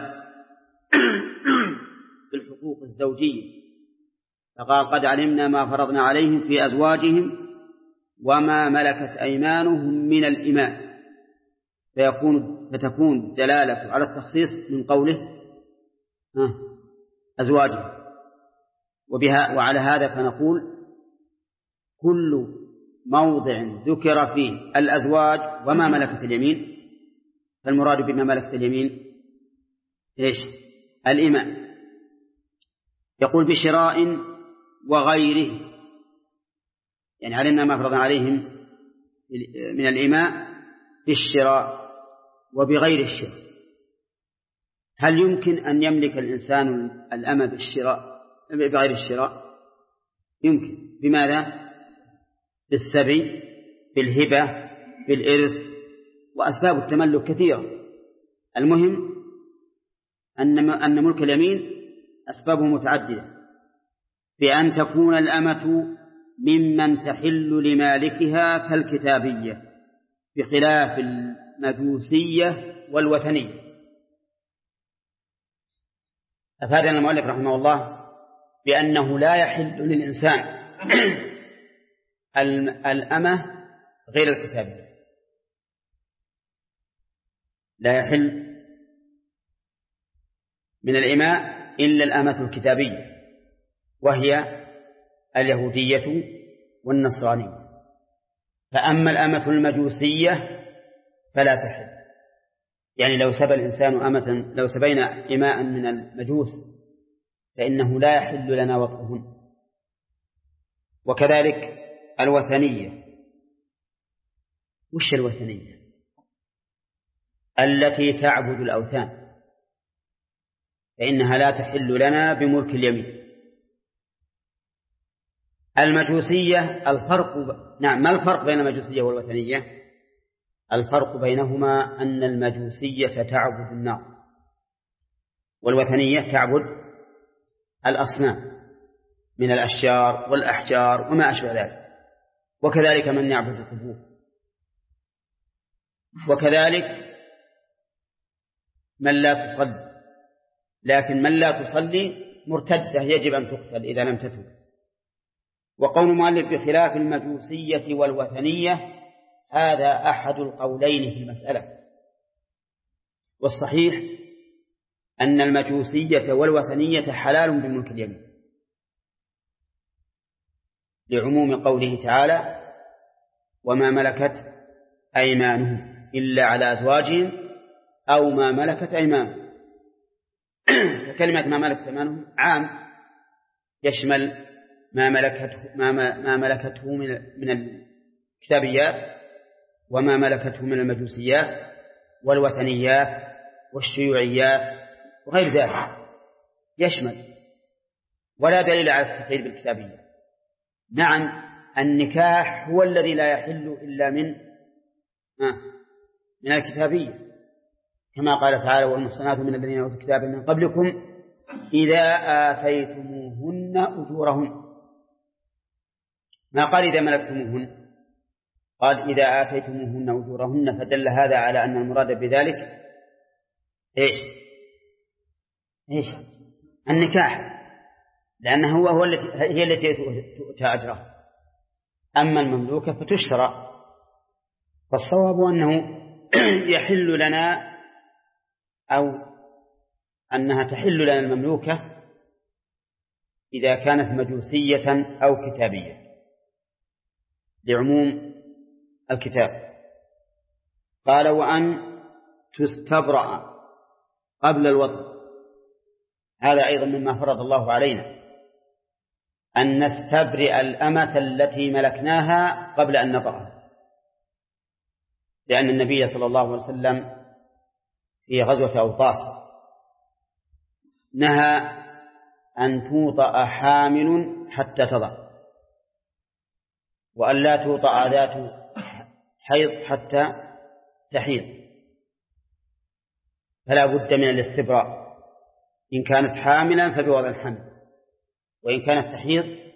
بالحقوق الزوجية، فقال قد علمنا ما فرضنا عليهم في أزواجهم وما ملكت أيمانهم من الإماء، فتكون دلالة على التخصيص من قوله أزواجهم. وعلى هذا فنقول كل موضع ذكر فيه الأزواج وما ملكت اليمين فالمراد بما ملكت اليمين إيش؟ الإماء. يقول بشراء وغيره، يعني علمنا ما فرضنا عليهم من الإماء بالشراء وبغير الشراء. هل يمكن أن يملك الإنسان الأمة بالشراء بغير الشراء؟ يمكن. بماذا؟ بالسبي، بالهبة، بالإرث، وأسباب التملك كثيرة. المهم أن ملك اليمين أسبابه متعددة، بأن تكون الأمة ممن تحل لمالكها كالكتابية، بخلاف المجوسية والوثنية. أفادنا المؤلف رحمه الله بأنه لا يحل للإنسان الأمة غير الكتابية، لا يحل من الإماء إلا الأمة الكتابية، وهي اليهودية والنصرانية. فأما الأمة المجوسية فلا تحل، يعني لو سبينا إماء من المجوس فإنه لا يحل لنا وطئهن. وكذلك الوثنية. وش الوثنية؟ التي تعبد الأوثان، فإنها لا تحل لنا بملك اليمين. المجوسية ما الفرق بين المجوسية والوثنية؟ الفرق بينهما أن المجوسية تعبد النار، والوثنية تعبد الأصنام من الأشجار والأحجار وما أشبه ذلك، وكذلك من يعبد القبور. وكذلك من لا تصلي، لكن من لا تصلي مرتدة يجب أن تقتل إذا لم تتوب. وقول المؤلف بخلاف المجوسية والوثنية هذا أحد القولين في المسألة، والصحيح أن المجوسية والوثنية حلال بملك اليمين، لعموم قوله تعالى وما ملكت أيمانهم إلا على أزواجهم أو ما ملكت أيمانهم. فكلمة ما ملكت أيمانهم عام، يشمل ما ملكته من الكتابيات وما ملكته من المجوسيات والوثنيات والشيوعيات وغير ذلك يشمل، ولا دليل على التقييد بالكتابية. نعم النكاح هو الذي لا يحل إلا من الكتابية، كما قال تعالى والمحصنات من الذين أوتوا الكتاب من قبلكم إذا آتيتموهن أجورهن. ما قال إذا ملكتموهن، قال إذا آتيتموهن أجورهن، فدل هذا على أن المراد بذلك إيش النكاح، لأنه هي التي تؤتى أجرها. أما المملوكة فتشترى. فالصواب أنه يحل لنا أو أنها تحل لنا المملوكة إذا كانت مجوسية أو كتابية لعموم الكتاب. قال وأن تستبرأ قبل الوطء، هذا أيضا مما فرض الله علينا أن نستبرئ الأمة التي ملكناها قبل أن نطأها، لأن النبي صلى الله عليه وسلم في غزوة أوطاس نهى أن توطأ حامل حتى تضع، وأن لا توطأ ذات حيض حتى تحيض، فلا بد من الاستبراء إن كانت حاملا فبوضع الحمل، وإن كانت تحيض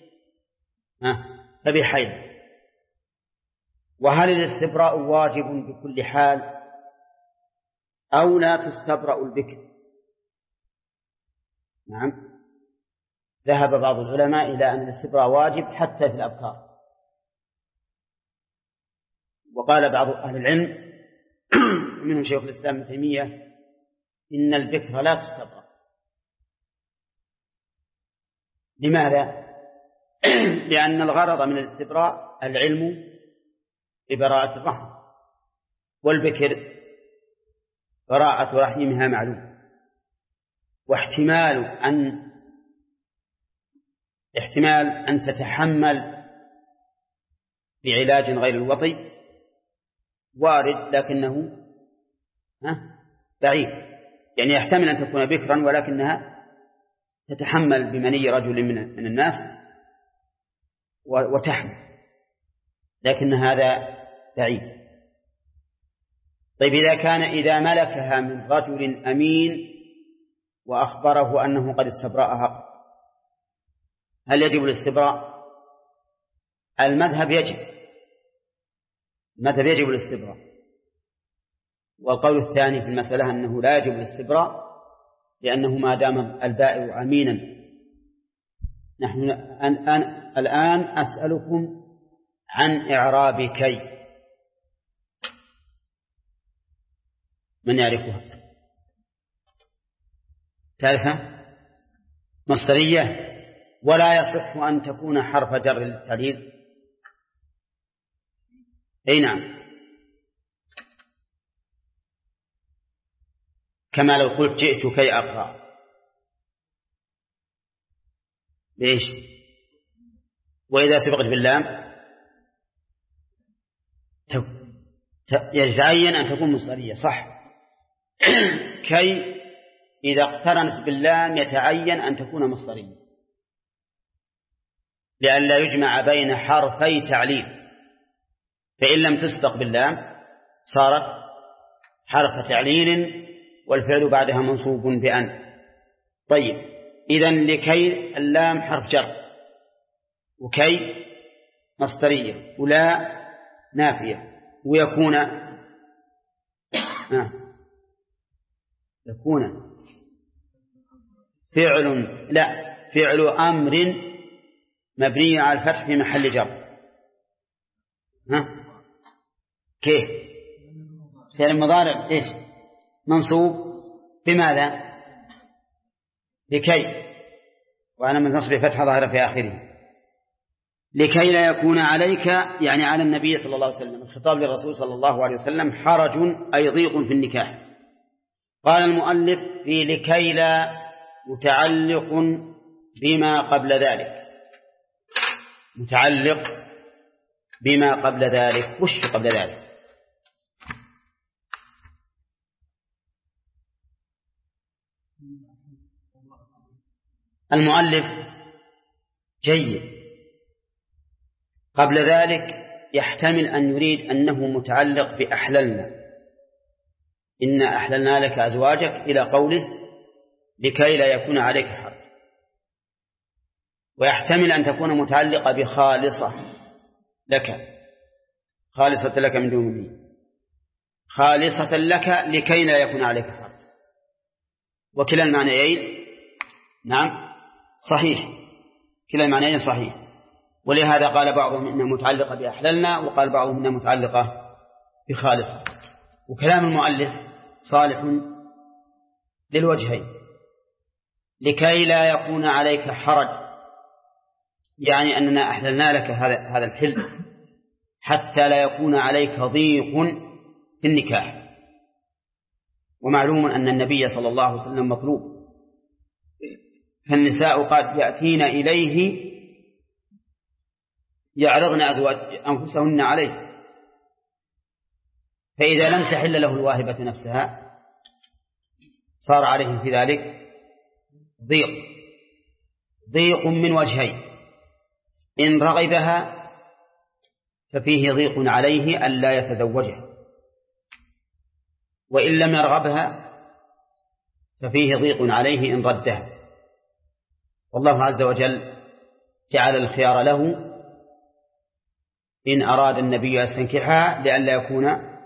فبحيض. وهل الاستبراء واجب بكل حال أو لا تستبرأ البكر؟ نعم، ذهب بعض العلماء إلى أن الاستبراء واجب حتى في الأبكار، وقال بعض أهل العلم منهم شيخ الإسلام ابن تيمية إن البكر لا تستبرأ. لماذا؟ لأن الغرض من الاستبراء العلم ببراءة الرحم، والبكر براءة رحمها معلوم، واحتمال أن تتحمل بعلاج غير الوطي وارد، لكنه بعيد. يعني يحتمل أن تكون بكرا ولكنها تتحمل بمني رجل من الناس وتحمل، لكن هذا بعيد. طيب إذا ملكها من رجل أمين وأخبره أنه قد استبرأها، هل يجب الاستبراء؟ المذهب يجب الاستبراء، والقول الثاني في المسألة أنه لا يجب الاستبراء، لأنه ما دام البائع أمينا. نحن الآن أسألكم عن إعراب كي، من يعرفها؟ تعرفها؟ مصدرية، ولا يصح أن تكون حرف جر للتعليل. أي نعم، كما لو قلت جئت كي أقرأ. ليش؟ وإذا سبقت باللام يتعين أن تكون مصدرية، صح. كي إذا اقترنت باللام يتعين أن تكون مصدرية، لئلا يجمع بين حرفي تعليل، فإن لم تسبق باللام صارت حرف تعليل والفعل بعدها منصوب بأن. طيب، إذن لكي اللام حرف جر، وكي مصدرية، ولا نافية، ويكون يكون فعل أمر مبني على الفتح في محل جر. كيف؟ فعل المضارع إيش؟ منصوب بماذا؟ لكي، وأنا من نصب فتح ظاهرة في آخره. لكي لا يكون عليك، يعني على النبي صلى الله عليه وسلم، الخطاب للرسول صلى الله عليه وسلم، حرج أي ضيق في النكاح. قال المؤلف في لكي لا متعلق بما قبل ذلك. متعلق بما قبل ذلك، وش قبل ذلك؟ المؤلف جيد. قبل ذلك يحتمل أن يريد أنه متعلق بأحللنا، إن أحللنا لك أزواجك، إلى قوله لكي لا يكون عليك حرج. ويحتمل أن تكون متعلقة بخالصة لك، خالصة لك من دون النية، خالصة لك لكي لا يكون عليك حرج. وكلا المعنيين نعم صحيح، كلا المعنيين صحيح. ولهذا قال بعضهم إنها متعلقة بأحللنا، وقال بعضهم إنها متعلقة بخالصة. وكلام المؤلف صالح للوجهين. لكي لا يكون عليك حرج، يعني أننا أحللنا لك هذا الحل حتى لا يكون عليك ضيق في النكاح. ومعلوم أن النبي صلى الله عليه وسلم مطلوب، فالنساء قد يأتين إليه يعرضن أزواج أنفسهن عليه، فإذا لم تحل له الواهبة نفسها صار عليه في ذلك ضيق من وجهين: إن رغبها ففيه ضيق عليه ألا يتزوجها، وإن لم يرغبها ففيه ضيق عليه إن ردها. والله عز وجل جعل الخيار له إن أراد النبي أن يستنكحها لئلا يكون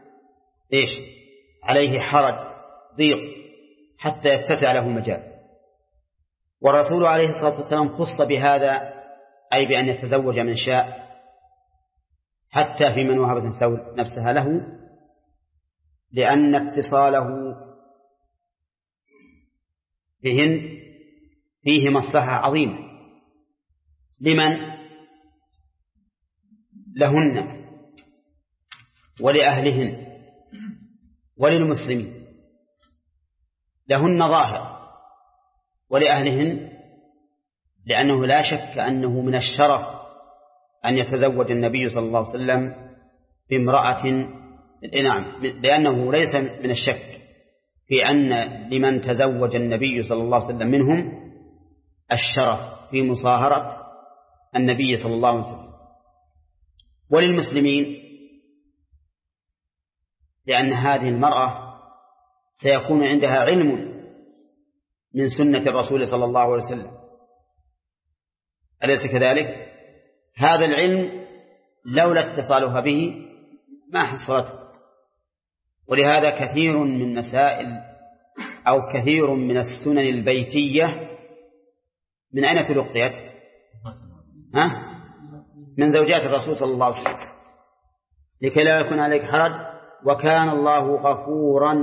عليه حرج ضيق حتى يتسع له مجال. والرسول عليه الصلاة والسلام خص بهذا، أي بأن يتزوج من شاء، حتى في من وهبت نفسها له، لأن اتصاله بهن فيه مصلحة عظيمة لمن؟ لهن ولأهلهن وللمسلمين. لهن ظاهر ولأهلهن لأنه لا شك أنه من الشرف أن يتزوج النبي صلى الله عليه وسلم بامرأة، نعم، لأنه ليس من الشك في أن لمن تزوج النبي صلى الله عليه وسلم منهم الشرف في مصاهرة النبي صلى الله عليه وسلم. وللمسلمين لأن هذه المرأة سيكون عندها علم من سنة الرسول صلى الله عليه وسلم، أليس كذلك؟ هذا العلم لولا اتصالها به ما حصلته. ولهذا كثير من مسائل أو كثير من السنن البيتية من أين تلقيت؟ من زوجات الرسول صلى الله عليه وسلم، لكي لا يكون عليك حرج. وكان الله غفورا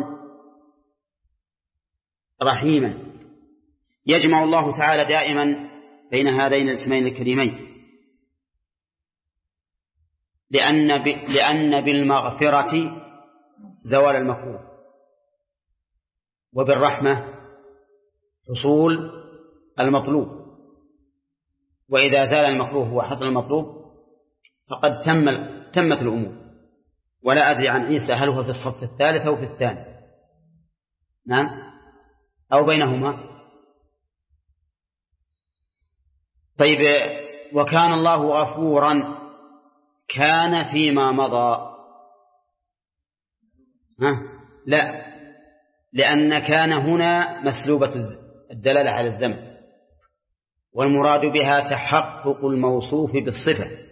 رحيما. يجمع الله تعالى دائما بين هذين الاسمين الكريمين، لأن بالمغفرة زوال المكروه، وبالرحمة حصول المطلوب. وإذا زال المكروه وحصل المطلوب فقد تمت الأمور. ولا أدري عن عيسى هل هو في الصف الثالث أو في الثاني، نعم، أو بينهما. طيب، وكان الله غفورا، كان فيما مضى؟ لا، لأن كان هنا مسلوبة الدلالة على الزمن، والمراد بها تحقق الموصوف بالصفة،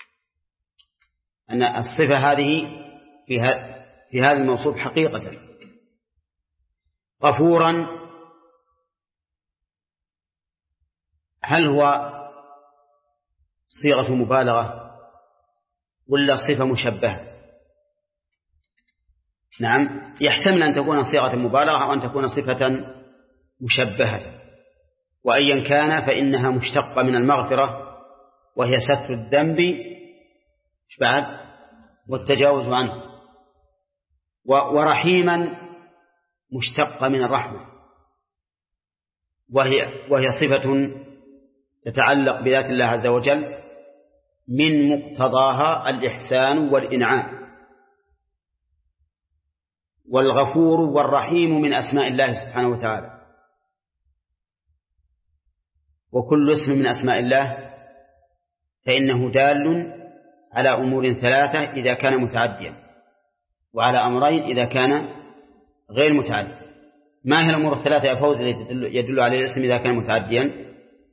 أن الصفة هذه في هذا الموصوف حقيقة. غفورا هل هو صيغة مبالغة ولا صفة مشبهة؟ نعم، يحتمل أن تكون صيغة مبالغة أو أن تكون صفة مشبهة. وأيا كان فإنها مشتقة من المغفرة، وهي ستر الذنب بعد والتجاوز عنه. ورحيما مشتقة من الرحمة، وهي صفة تتعلق بذات الله عز وجل من مقتضاها الإحسان والإنعام. والغفور والرحيم من أسماء الله سبحانه وتعالى، وكل اسم من أسماء الله فإنه دال على أمور ثلاثة إذا كان متعديا، وعلى أمرين إذا كان غير متعدي. ما هي الأمور الثلاثة يا فوز التي يدل عليه الاسم إذا كان متعديا؟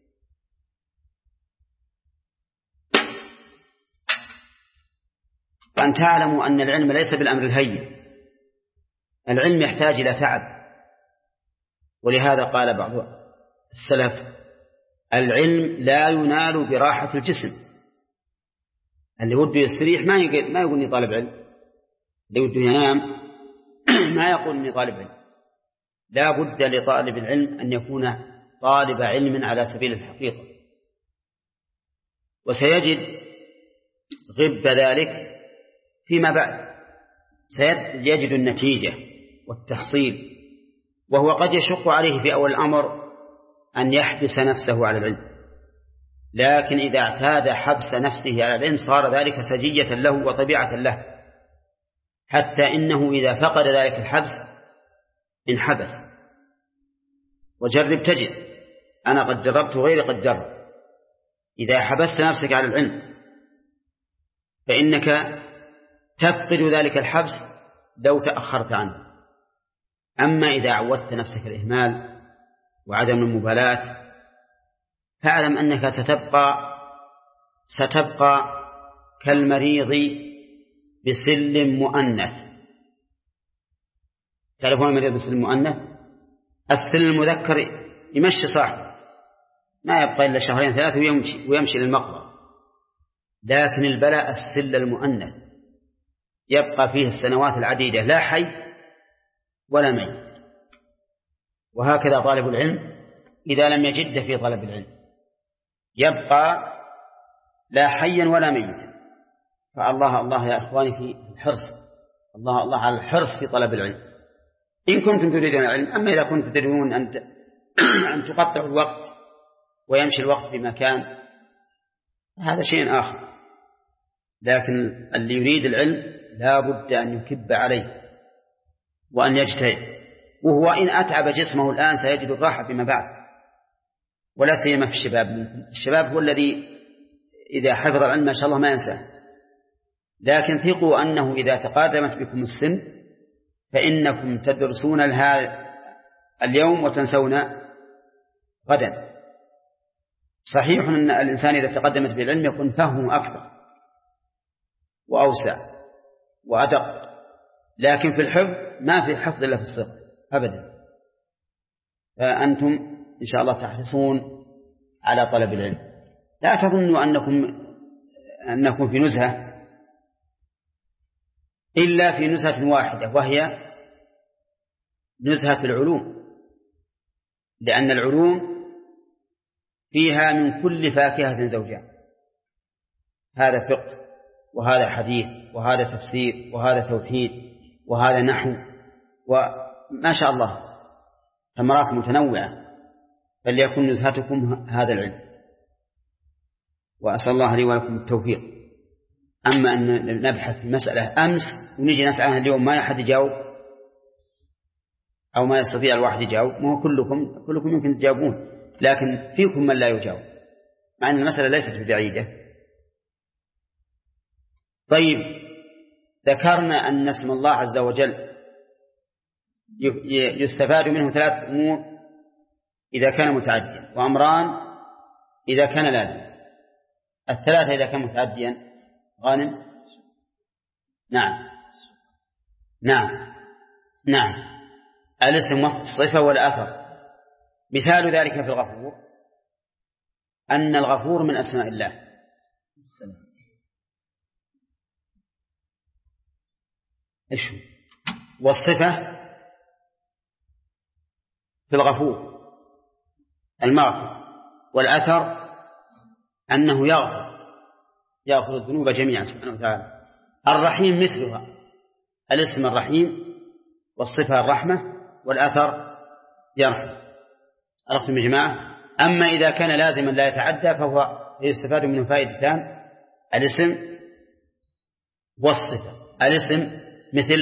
وأن تعلموا أن العلم ليس بالأمر الهين، العلم يحتاج إلى تعب. ولهذا قال بعض السلف: العلم لا ينال براحة الجسم. اللي وده يستريح ما يقول إني طالب علم، اللي وده ينام ما يقول إني طالب علم. لا بد لطالب العلم أن يكون طالب علم على سبيل الحقيقة، وسيجد غب ذلك فيما بعد، سيجد النتيجة والتحصيل. وهو قد يشق عليه في أول الأمر أن يحبس نفسه على العلم، لكن إذا اعتاد حبس نفسه على العلم صار ذلك سجية له وطبيعة له، حتى إنه إذا فقد ذلك الحبس انحبس. وجرب تجد، أنا قد جربت وغيري قد جرب. إذا حبست نفسك على العلم فإنك تفقد ذلك الحبس لو تأخرت عنه. أما إذا عودت نفسك الإهمال وعدم المبالاة فاعلم أنك ستبقى كالمريض بسل مؤنث. تعرفون المريض بسل مؤنث؟ السل المذكر يمشي صاحبه ما يبقى إلا 2-3 ويمشي للمقبرة، لكن البلاء السل المؤنث يبقى فيه السنوات العديدة لا حي ولا ميت. وهكذا طالب العلم إذا لم يجد في طلب العلم يبقى لا حيا ولا ميتا. فالله الله يا إخواني في الحرص، الله الله على الحرص في طلب العلم إن كنتم تريدون العلم. أما إذا كنتم تريدون أن تقطعوا الوقت ويمشي الوقت في مكان هذا شيء آخر، لكن اللي يريد العلم لا بد أن يكب عليه وأن يجتهد، وهو إن أتعب جسمه الآن سيجد الراحة فيما بعد، ولا سيما في الشباب. الشباب هو الذي إذا حفظ العلم ما شاء الله ما ينساه، لكن ثقوا أنه إذا تقادمت بكم السن فإنكم تدرسون اليوم وتنسون غدا. صحيح أن الإنسان إذا تقدمت بالعلم يكون فهمه أكثر وأوسع وأدق، لكن في الحفظ ما في حفظ إلا في الصغر أبدا. فأنتم إن شاء الله تحرصون على طلب العلم. لا تظنوا أنكم في نزهة إلا في نزهة واحدة، وهي نزهة العلوم، لأن العلوم فيها من كل فاكهة زوجان، هذا فقه وهذا حديث وهذا تفسير وهذا توحيد وهذا نحو، وما شاء الله ثمرات متنوعة، فليكن نزهتكم هذا العلم. وأسأل الله لي ولكم التوفيق. أما أن نبحث في مسألة أمس ونجي نسألها اليوم ما أحد يجاوب أو ما يستطيع الواحد يجاوب، ما هو كلكم يمكن تجاوبون، لكن فيكم من لا يجاوب، مع أن المسألة ليست ببعيدة. طيب، ذكرنا أن اسم الله عز وجل يستفاد منه 3 أمور إذا كان متعديا، وأمران إذا كان لازم. 3 إذا كان متعديا غانم. نعم الاسم والصفة والأثر. مثال ذلك في الغفور أن الغفور من أسماء الله، والصفة في الغفور المغفر، والأثر أنه يغفر الذنوب جميعا سبحانه وتعالى. الرحيم مثلها، الاسم الرحيم والصفة الرحمة والأثر يرحم. عرفتم يا جماعة؟ أما إذا كان لازما لا يتعدى فهو يستفاد منه فائدتان: الاسم والصفة. الاسم مثل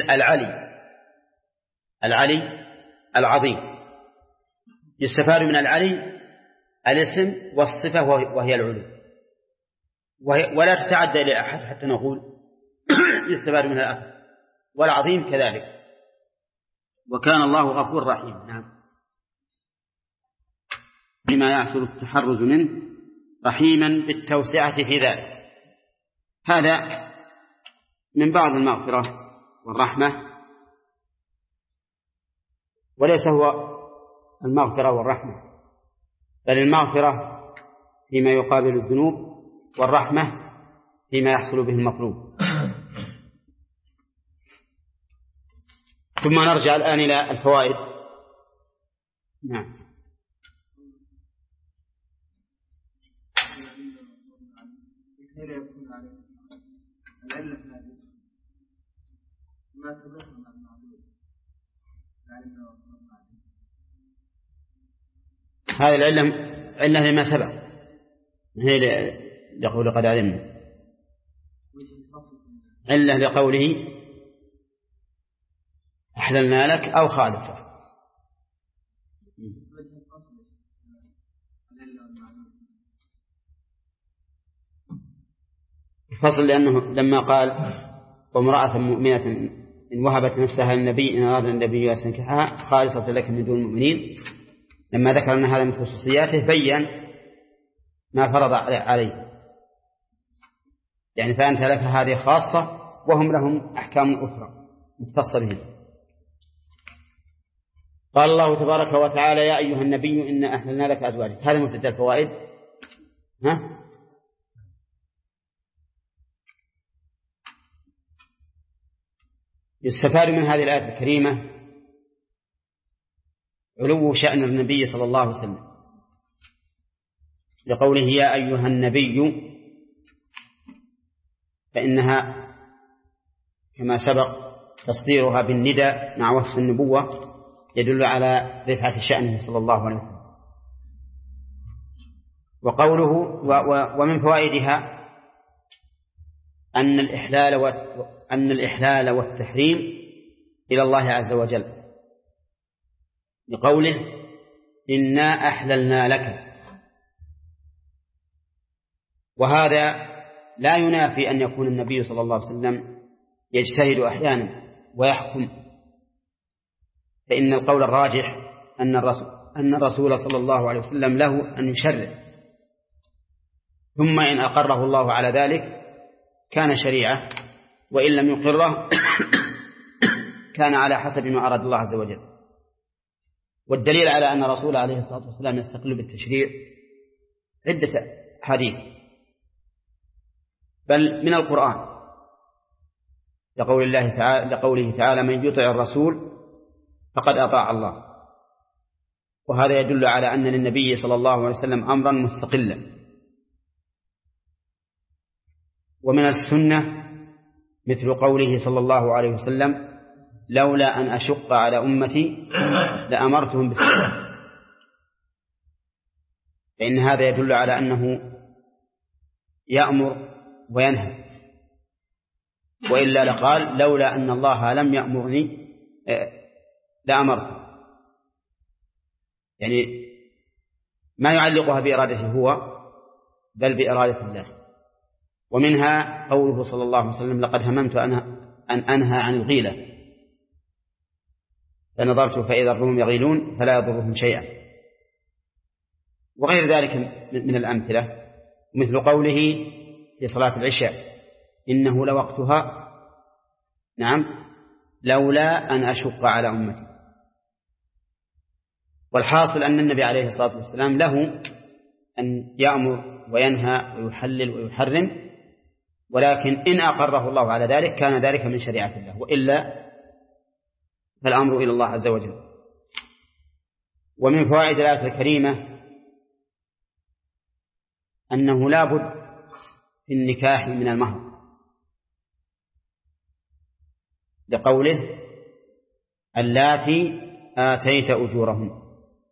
العلي العظيم، يستفاد من العلي الاسم والصفة وهي العلو، ولا تتعدى إلى أحد حتى نقول يستفاد من الأثر. والعظيم كذلك. وكان الله غفور رحيم. نعم، بما يحصل التحرز منه، رحيما بالتوسعة في ذلك. هذا من بعض المغفرة والرحمة، وليس هو المغفرة والرحمة، بل المغفرة فيما يقابل الذنوب، والرحمة فيما يحصل به المطلوب. ثم نرجع الآن إلى الفوائد. نعم. هذه العلة لما سبق، هي لقول قد علمنا، علة لقوله أحللنا لك أو خالصة. الفصل لأنه لما قال وامرأة مؤمنة إن وهبت نفسها للنبي إن أراد النبي أن يستنكحها خالصة لك من دون المؤمنين. لما ذكر أن هذا من خصوصياته بين ما فرض عليه، يعني فأنت لك هذه خاصة وهم لهم أحكام أخرى مختصة بهم. قال الله تبارك وتعالى يا أيها النبي إنا أحللنا لك أزواجك. هذا مبتدأ الفوائد. يستفاد من هذه الآية الكريمة علو شأن النبي صلى الله عليه وسلم، لقوله يا أيها النبي، فإنها كما سبق تصديرها بالندى مع وصف النبوة يدل على رفعة شأنه صلى الله عليه وسلم. وقوله ومن فوائدها أن الإحلال والتحريم إلى الله عز وجل، لقوله إنا أحللنا لك. وهذا لا ينافي أن يكون النبي صلى الله عليه وسلم يجتهد أحيانا ويحكم، فإن القول الراجح أن الرسول صلى الله عليه وسلم له أن يشرع، ثم إن أقره الله على ذلك كان شريعة، وإن لم يقره كان على حسب ما أراد الله عز وجل. والدليل على أن الرسول عليه الصلاة والسلام يستقل بالتشريع عدة حديث، بل من القرآن، لقوله تعالى من يطع الرسول فقد أطاع الله. وهذا يدل على أن للنبي صلى الله عليه وسلم أمرا مستقلا. ومن السنة مثل قوله صلى الله عليه وسلم لولا أن أشق على أمتي لأمرتهم بالصلاة، فإن هذا يدل على أنه يأمر وينهى، وإلا لقال لولا أن الله لم يأمرني لأمرت، يعني ما يعلقها بإرادته هو بل بإرادة الله. ومنها قوله صلى الله عليه وسلم لقد هممت أن أنهى عن الغيلة فنظرت فإذا الروم يغيلون فلا يضرهم شيئا، وغير ذلك من الأمثلة، مثل قوله في صلاة العشاء إنه لوقتها نعم لولا أن أشق على أمتي. والحاصل أن النبي عليه الصلاة والسلام له أن يأمر وينهى ويحلل ويحرم، ولكن إن أقره الله على ذلك كان ذلك من شريعة الله، وإلا فالأمر إلى الله عز وجل. ومن فوائد الآية الكريمة أنه لا بد في النكاح من المهر، لقوله اللاتي آتيت أجورهن.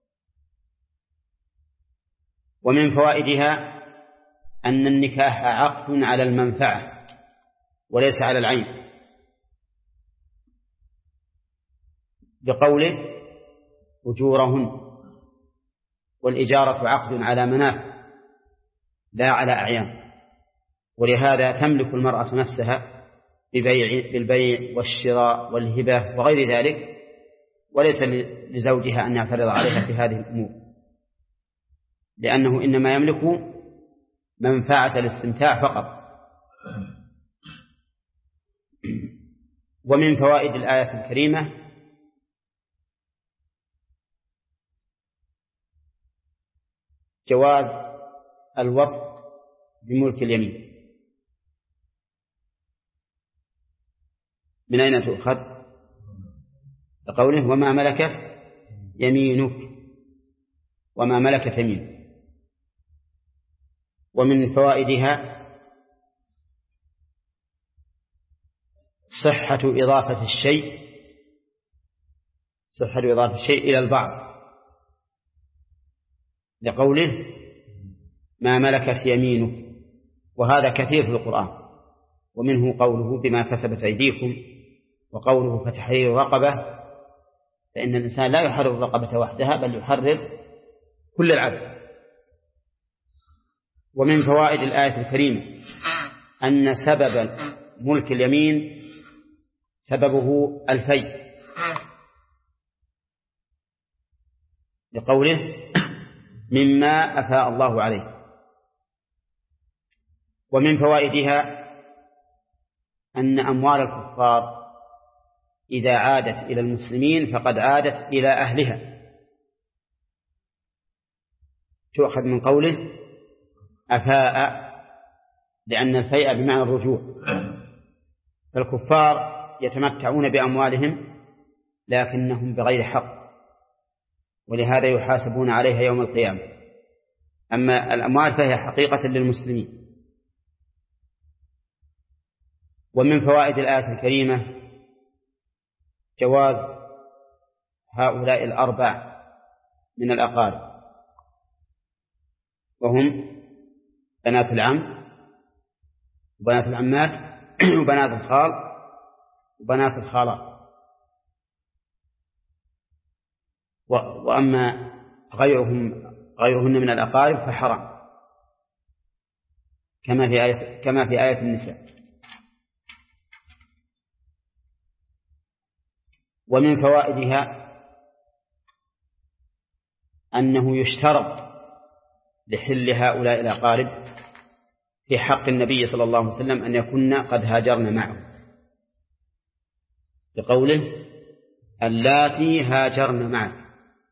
ومن فوائدها أن النكاح عقد على المنفعة وليس على العين، لقوله أجورهن، والإجارة عقد على منافع لا على أعيان، ولهذا تملك المرأة نفسها بالبيع والشراء والهبة وغير ذلك، وليس لزوجها أن يعترض عليها في هذه الأمور، لأنه إنما يملك منفعة الاستمتاع فقط. ومن فوائد الآية الكريمة جواز الوطء بملك اليمين. من أين تؤخذ؟ لقوله وما ملكت يمينك، وما ملكت يمينك. ومن فوائدها صحة إضافة الشيء إلى البعض، لقوله ما ملكت يمينك، وهذا كثير في القرآن. ومنه قوله بما كسبت أيديكم، وقوله فتحرير رقبة، فإن الإنسان لا يحرر الرقبة وحدها بل يحرر كل العبد. ومن فوائد الآية الكريمة أن سبب ملك اليمين سببه الفيء، لقوله مما أفاء الله عليه. ومن فوائدها أن أموال الكفار إذا عادت إلى المسلمين فقد عادت إلى أهلها، تؤخذ من قوله أفاء، لأن الفيء بمعنى الرجوع، فالكفار يتمتعون بأموالهم لكنهم بغير حق، ولهذا يحاسبون عليها يوم القيامة. أما الأموال فهي حقيقة للمسلمين. ومن فوائد الآية الكريمة جواز هؤلاء الأربع من الأقارب، وهم بنات العم وبنات العمات وبنات الخال وبنات الخالات. وأما غيرهن من الأقارب فحرام، كما في آية النساء. ومن فوائدها أنه يشترط لحل هؤلاء الأقارب في حق النبي صلى الله عليه وسلم أن يكون قد هاجرن معه، لقوله اللاتي هاجرن معه.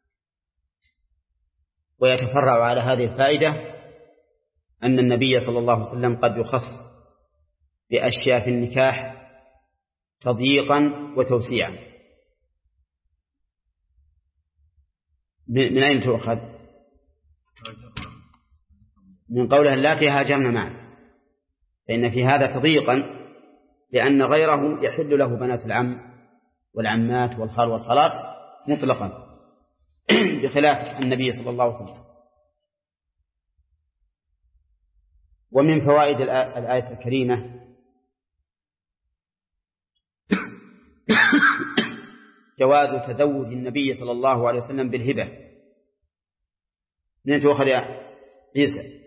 ويتفرع على هذه الفائدة أن النبي صلى الله عليه وسلم قد يخص بأشياء في النكاح تضييقا وتوسيعا. من أين تؤخذ؟ من قوله اللاتي هاجرن معه، فإن في هذا تضييقا، لأن غيره يحل له بنات العم والعمات والخال والخالات مطلقا بخلاف النبي صلى الله عليه وسلم. ومن فوائد الآية الكريمة جواز تزوج النبي صلى الله عليه وسلم بالهبة. من تؤخذ يا عيسى؟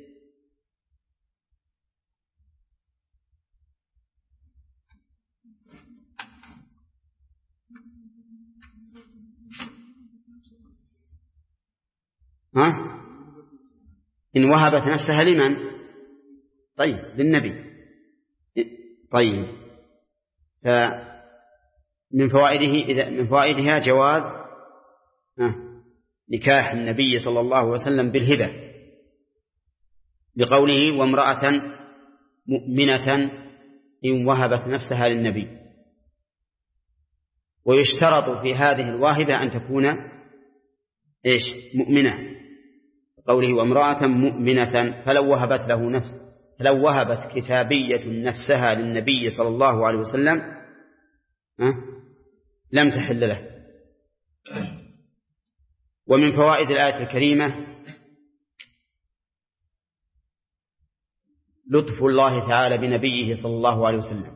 إن وهبت نفسها لمن؟ طيب للنبي. طيب، من فوائدها جواز نكاح النبي صلى الله عليه وسلم بالهبة، لقوله وامرأة مؤمنة إن وهبت نفسها للنبي. ويشترط في هذه الواهبة أن تكون مؤمنة، قوله وامرأة مؤمنة، فلو وهبت كتابية نفسها للنبي صلى الله عليه وسلم لم تحل له. ومن فوائد الآية الكريمة لطف الله تعالى بنبيه صلى الله عليه وسلم،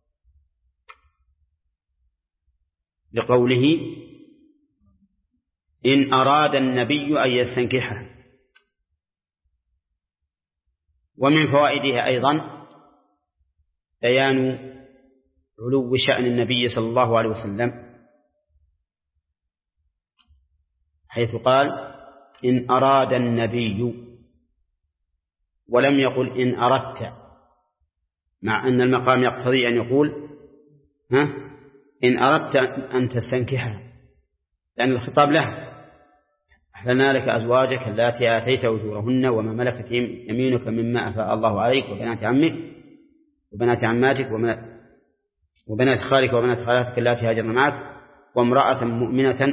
لقوله إن أراد النبي أن يستنكحه. ومن فوائدها أيضا بيان علو شأن النبي صلى الله عليه وسلم، حيث قال إن أراد النبي، ولم يقل إن أردت، مع أن المقام يقتضي أن يقول إن أردت أن تستنكحها، لأن الخطاب له أحللنا لك أزواجك اللاتي آتيت أجورهن وما ملكت يمينك مما أفاء الله عليك وبنات عمك وبنات عماتك وبنات خالك وبنات خالاتك اللاتي هاجرن معك وامرأة مؤمنة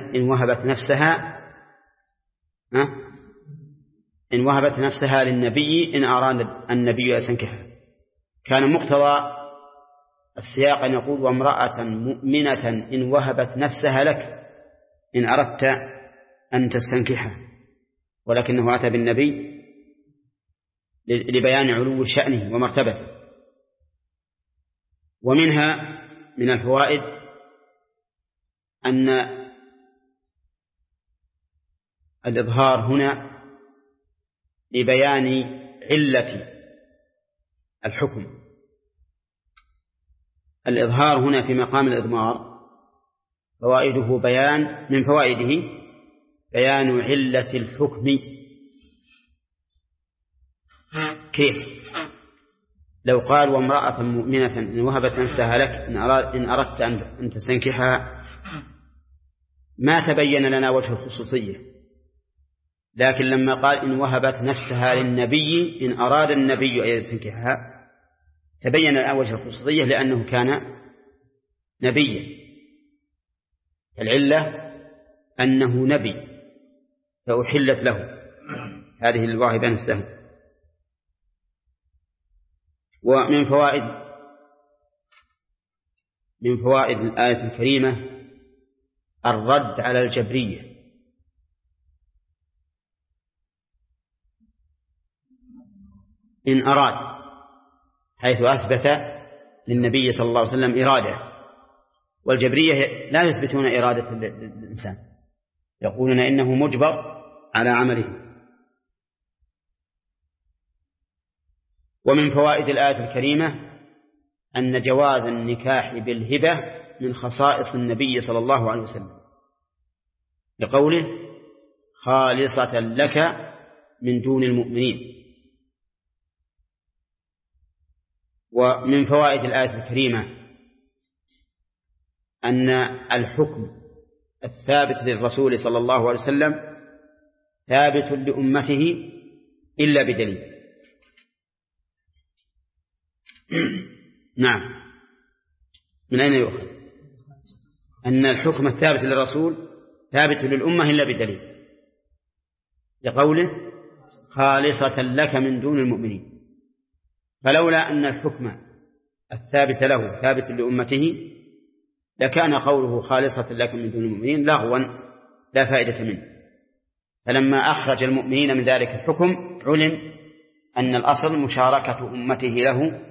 إن وهبت نفسها للنبي إن أراد النبي يستنكحها. كان مقتضى السياق أن يقول وامرأة مؤمنة إن وهبت نفسها لك إن أردت أن تستنكحها، ولكنه أتى بالنبي لبيان علو شأنه ومرتبته. ومنها من الفوائد أن الإظهار هنا لبيان علة الحكم الإظهار هنا في مقام الإضمار من فوائده بيان علة الحكم. كيف؟ لو قال وامرأة مؤمنة إن وهبت نفسها لك إن أردت أن تستنكحها، ما تبين لنا وجه الخصوصية. لكن لما قال إن وهبت نفسها للنبي إن أراد النبي أن يستنكحها تبين لنا وجه الخصوصية لأنه كان نبيا. العلة أنه نبي فأحلت له هذه الواهبة نفسها. ومن فوائد الآية الكريمة الرد على الجبرية. إن أراد، حيث أثبت للنبي صلى الله عليه وسلم إرادة، والجبرية لا يثبتون إرادة الإنسان، يقولون إنه مجبر على عمله. ومن فوائد الآية الكريمة أن جواز النكاح بالهبة من خصائص النبي صلى الله عليه وسلم، لقوله خالصة لك من دون المؤمنين. ومن فوائد الآية الكريمة أن الحكم الثابت للرسول صلى الله عليه وسلم ثابت لأمته إلا بدليل. نعم، من أين يؤخذ أن الحكم الثابت للرسول ثابت للأمة إلا بدليل؟ لقوله خالصة لك من دون المؤمنين. فلولا أن الحكم الثابت له ثابت لأمته لكان قوله خالصة لك من دون المؤمنين لغوا لا فائدة منه. فلما أخرج المؤمنين من ذلك الحكم علم أن الأصل مشاركة أمته له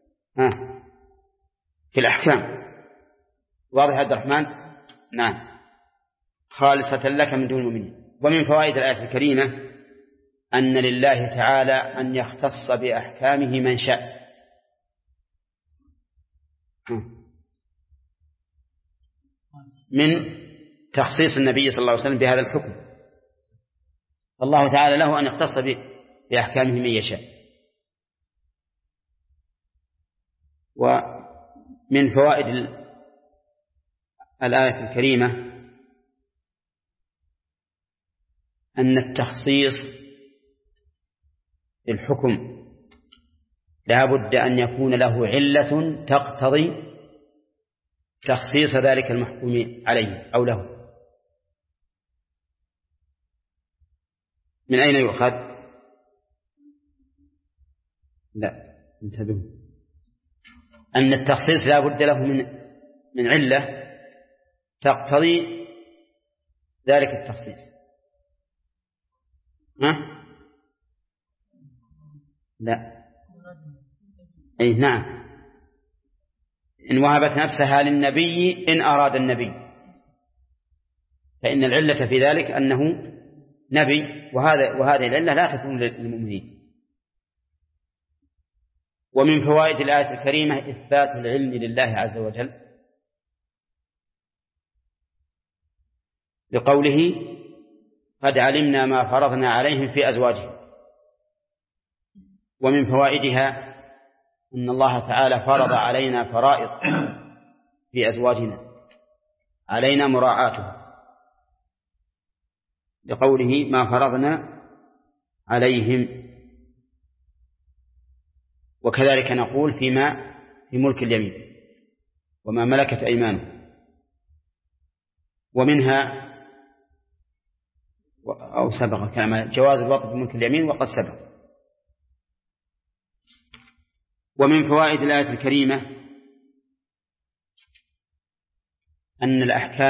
في الأحكام. واضح عبد الرحمن؟ نعم، خالصة لك من دون المؤمنين. ومن فوائد الآية الكريمة أن لله تعالى أن يختص بأحكامه من شاء. من تخصيص النبي صلى الله عليه وسلم بهذا الحكم، الله تعالى له أن يختص بأحكامه من يشاء. ومن فوائد الآية الكريمة أن التخصيص الحكم لا بد أن يكون له علة تقتضي تخصيص ذلك المحكوم عليه أو له. من أين يؤخذ؟ لا، انتبهوا، أن التخصيص لا بد له من علة تقتضي ذلك التخصيص. لا، أي نعم، إن وهبت نفسها للنبي إن أراد النبي، فإن العلة في ذلك أنه نبي، وهذه العلة لا تكون للمؤمنين. ومن فوائد الآية الكريمة إثبات العلم لله عز وجل، لقوله قد علمنا ما فرضنا عليهم في أزواجهم. ومن فوائدها أن الله تعالى فرض علينا فرائض في أزواجنا علينا مراعاتها، لقوله ما فرضنا عليهم. وكذلك نقول في ملك اليمين وما ملكت أيمانه. ومنها أو سبق كلام جواز الوطء في ملك اليمين وقد سبق. ومن فوائد الآية الكريمة أن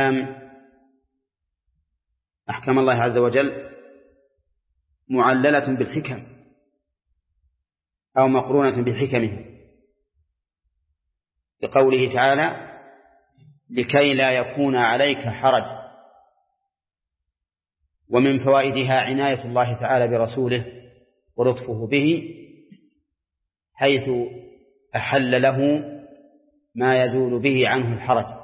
أحكام الله عز وجل معللة بالحكم أو مقرونة بحكمه، لقوله تعالى لكي لا يكون عليك حرج. ومن فوائدها عناية الله تعالى برسوله ولطفه به، حيث أحل له ما يزول به عنه الحرج،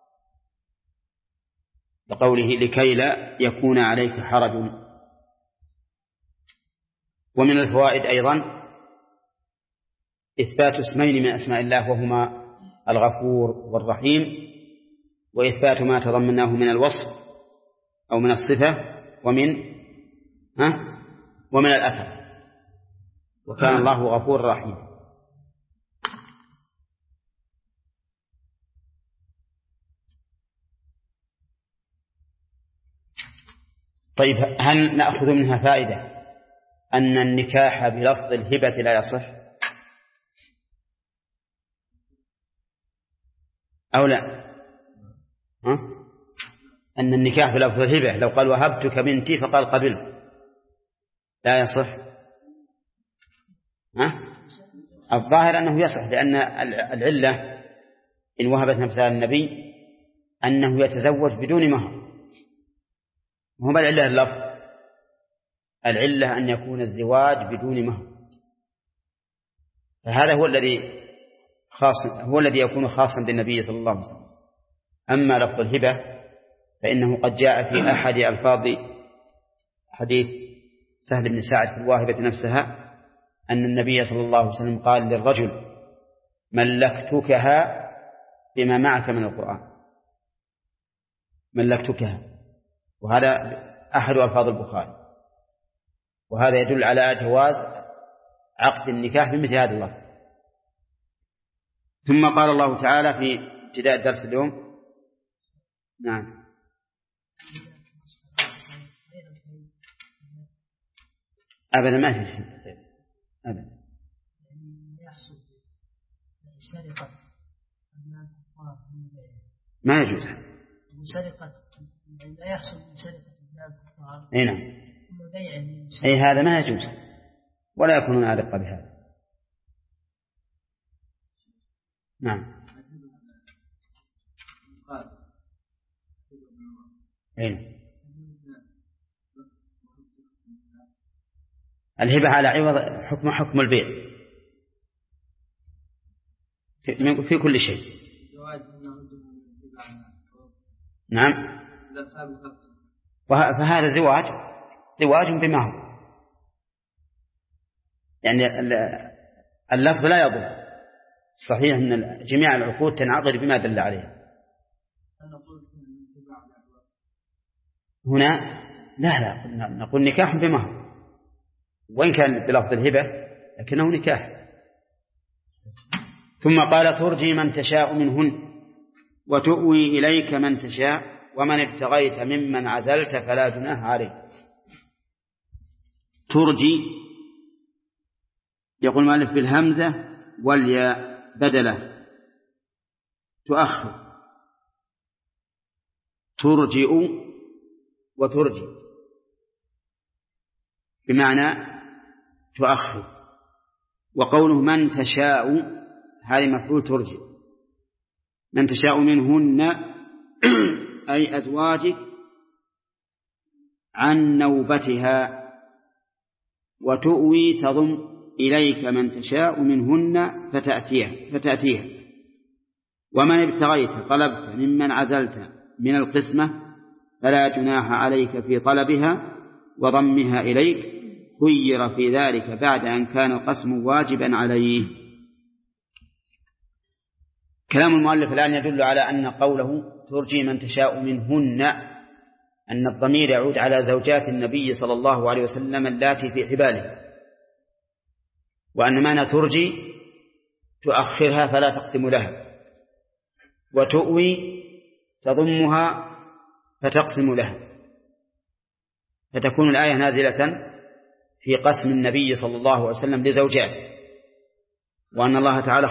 لقوله لكي لا يكون عليك حرج. ومن الفوائد أيضا إثبات اسمين من أسماء الله وهما الغفور والرحيم، وإثبات ما تضمناه من الوصف أو من الصفة ومن الأثر، وكان الله غفور رحيم. طيب، هل نأخذ منها فائدة أن النكاح بلفظ الهبة لا يصح أو لا؟ أن النكاح بلفظ الهبة لو قال وهبتك بنتي فقال قبل لا يصح؟ الظاهر أنه يصح، لأن العلة إن وهبت نفسها للنبي أنه يتزوج بدون مهر، وهو العلة اللفظ، العلة أن يكون الزواج بدون مهر، فهذا هو الذي يكون خاصا بالنبي صلى الله عليه وسلم. أما لفظ الهبة فإنه قد جاء في أحد ألفاظ حديث سهل بن سعد في الواهبة نفسها أن النبي صلى الله عليه وسلم قال للرجل ملكتكها بما معك من القرآن، ملكتكها، وهذا أحد ألفاظ البخاري، وهذا يدل على جواز عقد النكاح بمثل هذا اللفظ. ثم قال الله تعالى في ابتداء درس اليوم: نعم، أبدا ما في شيء أبدا ما يجوز سرقة لا يحصل من سرقة الكفار. أي نعم، أي هذا ما يجوز ولا يكون عالقا بهذا. نعم، أي الهبة على عوض حكم البيع في كل شيء. نعم، فهذا زواج بمهر، يعني اللفظ لا يضر. صحيح أن جميع العقود تنعقد بما دل عليها. هنا لا نقول نكاح بمهر، وإن كان بلفظ الهبة لكنه نكاح. ثم قال: ترجي من تشاء منهن وتؤوي إليك من تشاء ومن ابتغيت ممن عزلت فلا جناح عليك. ترجي يقول المؤلف بالهمزة والياء بدله، تؤخر، ترجئ وترجي بمعنى تؤخر. وقوله من تشاء هذه مفعول ترجي، من تشاء منهن أي أزواجك عن نوبتها، وتؤوي تضم إليك من تشاء منهن فتأتيها. ومن ابتغيت طلبت ممن عزلت من القسمة فلا جناح عليك في طلبها وضمها إليك، خير في ذلك بعد أن كان القسم واجبا عليه. كلام المؤلف الآن يدل على أن قوله ترجي من تشاء منهن أن الضمير يعود على زوجات النبي صلى الله عليه وسلم اللاتي في حباله، وأن معنى ترجي تؤخرها فلا تقسم لها، وتؤوي تضمها فتقسم لها، فتكون الآية نازلة في قسم النبي صلى الله عليه وسلم لزوجاته، وأن الله تعالى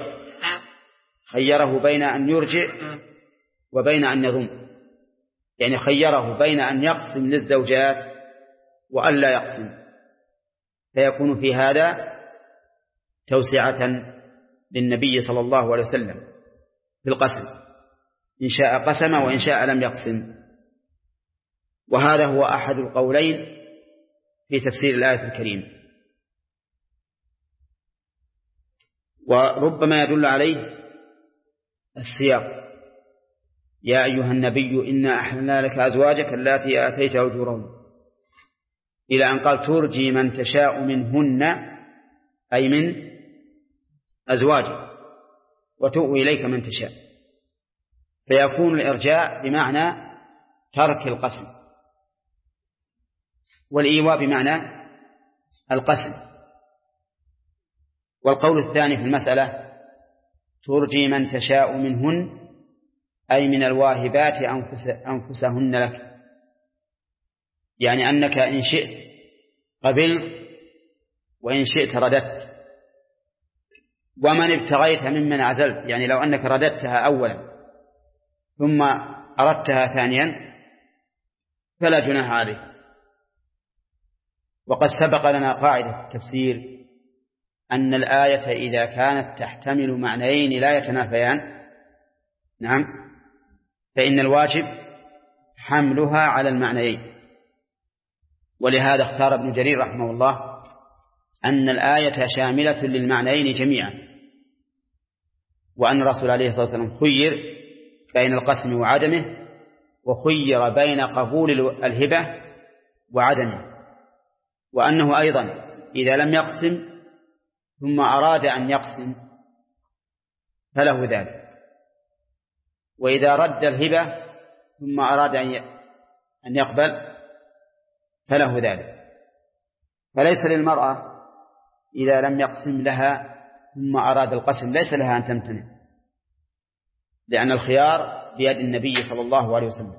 خيره بين أن يرجع وبين أن يضم، يعني خيره بين أن يقسم للزوجات وأن لا يقسم، فيكون في هذا توسعة للنبي صلى الله عليه وسلم في القسم، إن شاء قسم وإن شاء لم يقسم. وهذا هو أحد القولين في تفسير الآية الكريمة، وربما يدل عليه السياق: يا أيها النبي إنا أحللنا لك أزواجك اللاتي آتيت أجورهن، إلى أن قال ترجي من تشاء منهن أي من أزواجك، وتؤوي إليك من تشاء، فيكون الإرجاء بمعنى ترك القسم، والإيواء بمعنى القسم. والقول الثاني في المسألة ترجي من تشاء منهن أي من الواهبات أنفسهن لك، يعني أنك إن شئت قبلت وإن شئت رددت. ومن ابتغيت ممن عزلت، يعني لو أنك رددتها أولا ثم أردتها ثانيا فلا جناح عليك. وقد سبق لنا قاعدة التفسير أن الآية إذا كانت تحتمل معنيين لا يتنافيان، نعم، فإن الواجب حملها على المعنيين. ولهذا اختار ابن جرير رحمه الله أن الآية شاملة للمعنيين جميعا، وأن الرسول عليه الصلاة والسلام خير بين القسم وعدمه، وخير بين قبول الهبة وعدمه، وأنه أيضا إذا لم يقسم ثم أراد أن يقسم فله ذلك، وإذا رد الهبة ثم أراد أن يقبل فله ذلك. فليس للمرأة إذا لم يقسم لها ثم أراد القسم ليس لها أن تمتنع، لأن الخيار بيد النبي صلى الله عليه وسلم.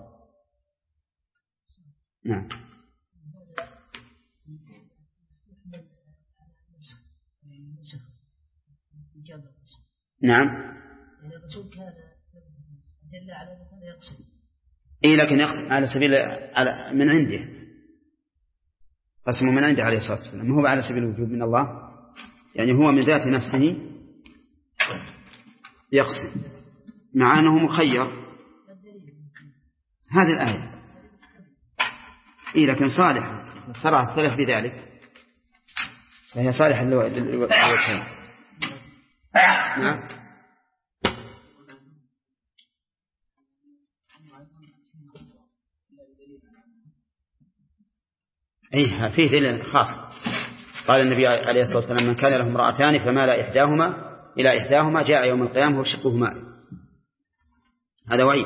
نعم. نعم. لكن يقسم على سبيل من عنده، قسمه من عنده عليه الصلاة والسلام، هو على سبيل الوجوب من الله، يعني هو من ذات نفسه يقسم مع أنه مخير. هذه الآية لكن صالح صرح السلف بذلك، فهي صالحة للوجهين. نعم. فيه دليل خاص. قال النبي عليه الصلاة والسلام من كان له امرأتان فمال إلى إحداهما جاء يوم القيامة وشقه ماء. هذا وعيد.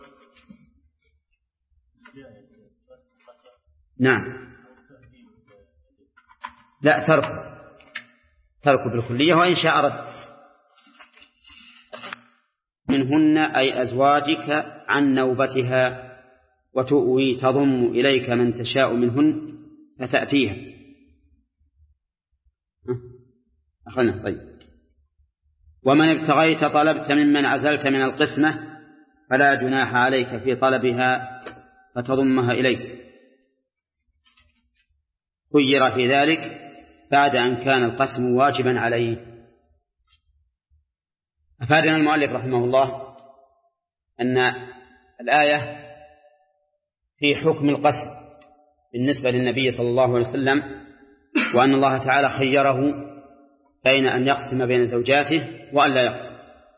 نعم. لا، ترك بالكلية، وإن شاء رد. منهن أي أزواجك عن نوبتها، وتؤوي تضم إليك من تشاء منهن فتأتيها. أخذنا. طيب. ومن ابتغيت طلبت ممن عزلت من القسمة فلا جناح عليك في طلبها فتضمها إليك. خير في ذلك بعد أن كان القسم واجبا عليه. أفادنا المؤلف رحمه الله أن الآية في حكم القسم بالنسبة للنبي صلى الله عليه وسلم، وأن الله تعالى خيره بين أن يقسم بين زوجاته وأن لا يقسم،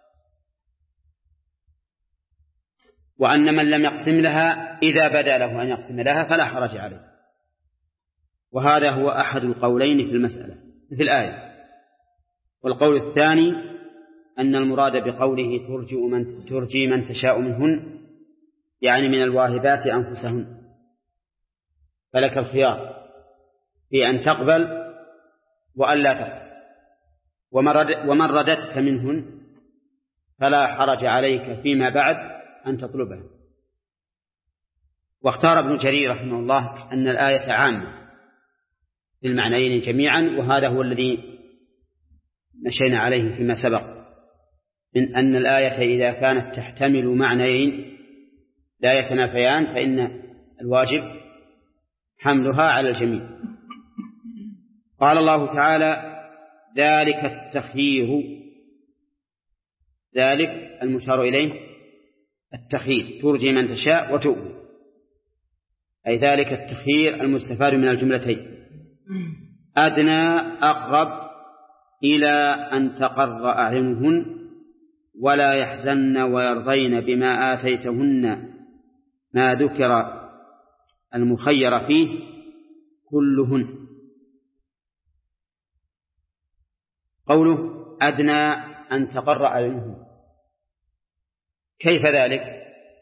وأن من لم يقسم لها إذا بدا له أن يقسم لها فلا حرج عليه. وهذا هو أحد القولين في المسألة في الآية. والقول الثاني أن المراد بقوله ترجي من تشاء منهن يعني من الواهبات أنفسهن، فلك الخيار في أن تقبل وأن لا تقبل. ومن رددت منهن فلا حرج عليك فيما بعد أن تطلبها. واختار ابن جرير رحمه الله أن الآية عامة للمعنيين جميعا، وهذا هو الذي مشينا عليه فيما سبق من أن الآية إذا كانت تحتمل معنيين لا يتنافيان فإن الواجب حملها على الجميع. قال الله تعالى ذلك التخيير، ذلك المشار إليه التخيير، ترجي من تشاء وتؤوي، أي ذلك التخيير المستفاد من الجملتين أدنى أقرب إلى أن تقر أعينهن ولا يحزن ويرضين بما آتيتهن ما ذكر المخير فيه كلهن. قوله أدنى أن تقر أعينهن، كيف ذلك؟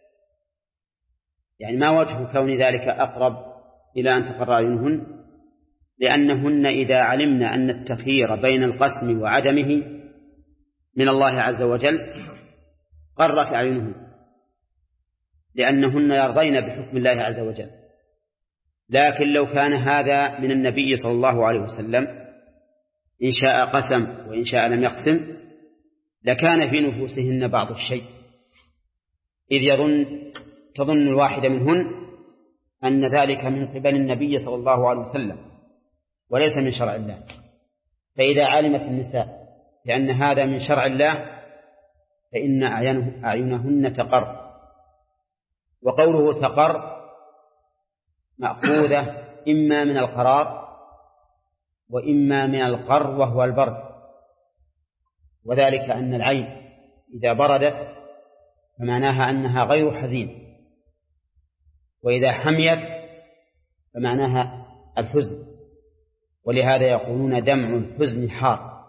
يعني ما وجه كون ذلك أقرب إلى أن تقر أعينهن؟ لأنهن إذا علمن أن التخيير بين القسم وعدمه من الله عز وجل قرت أعينهن، لأنهن يرضين بحكم الله عز وجل. لكن لو كان هذا من النبي صلى الله عليه وسلم إن شاء قسم وإن شاء لم يقسم لكان في نفوسهن بعض الشيء، إذ تظن الواحدة منهن أن ذلك من قبل النبي صلى الله عليه وسلم وليس من شرع الله. فإذا علمت النساء لأن هذا من شرع الله فإن أعينهن تقر. وقوله تقر مأخوذة إما من القرار وإما من القر وهو البرد، وذلك أن العين إذا بردت فمعناها أنها غير حزين، وإذا حميت فمعناها الحزن. ولهذا يقولون دمع الحزن حار،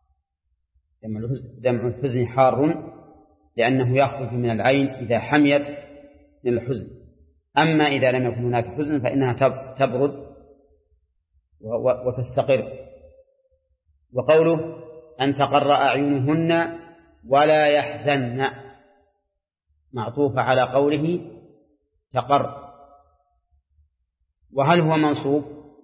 دمع الحزن حار لأنه يخرج من العين إذا حميت من الحزن. أما إذا لم يكن هناك حزن فإنها تبرد وتستقر. وقوله أن تقر أعينهن ولا يحزن معطوف على قوله تقر. وهل هو منصوب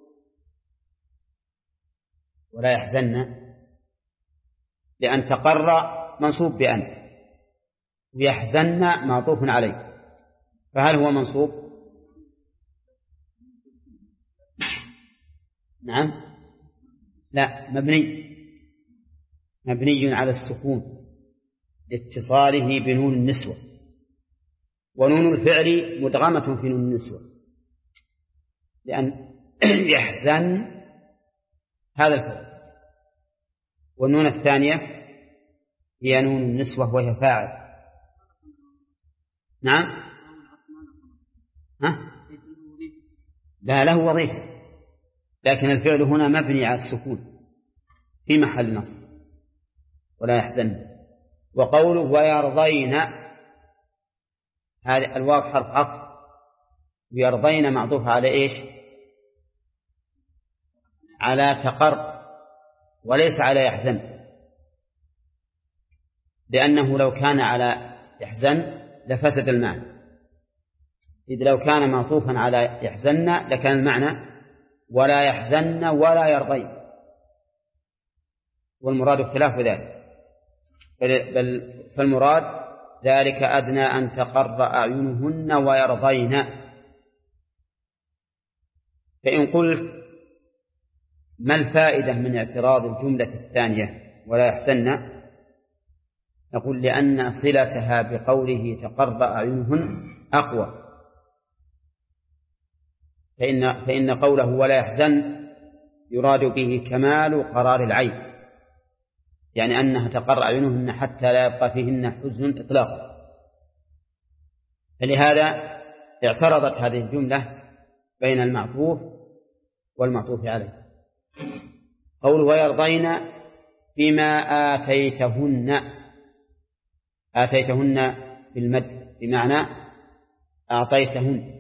ولا يحزن؟ لأن تقر منصوب بأن، ويحزن معطوف عليه، فهل هو منصوب؟ نعم، لا، مبني على السكون لاتصاله بنون النسوة، ونون الفعل مدغمة في نون النسوة، لأن يحزن هذا الفعل، والنون الثانية هي نون النسوة وهي فاعل. نعم، لا له وظيفة، لكن الفعل هنا مبني على السكون في محل نصب ولا يحزن. وقوله ويرضين، هذه الواو حرف عطف، ويرضين معطوف على إيش؟ على تقر وليس على يحزن، لأنه لو كان على يحزن لفسد المعنى، إذ لو كان معطوفا على يحزن لكان المعنى ولا يحزن ولا يرضين، والمراد خلاف ذلك. فالمراد ذلك أدنى أن تقر أعينهن ويرضين. فإن قلت ما الفائدة من اعتراض الجملة الثانية ولا يحزن؟ نقول لأن صلتها بقوله تقر أعينهن أقوى، فإن قوله ولا يحزن يراد به كمال قرار العين، يعني أنها تقر أعينهن حتى لا يبقى فيهن حزن إطلاقا. فلهذا اعترضت هذه الجملة بين المعطوف والمعطوف عليه. قوله ويرضين بما آتيتهن بالمد بمعنى أعطيتهن.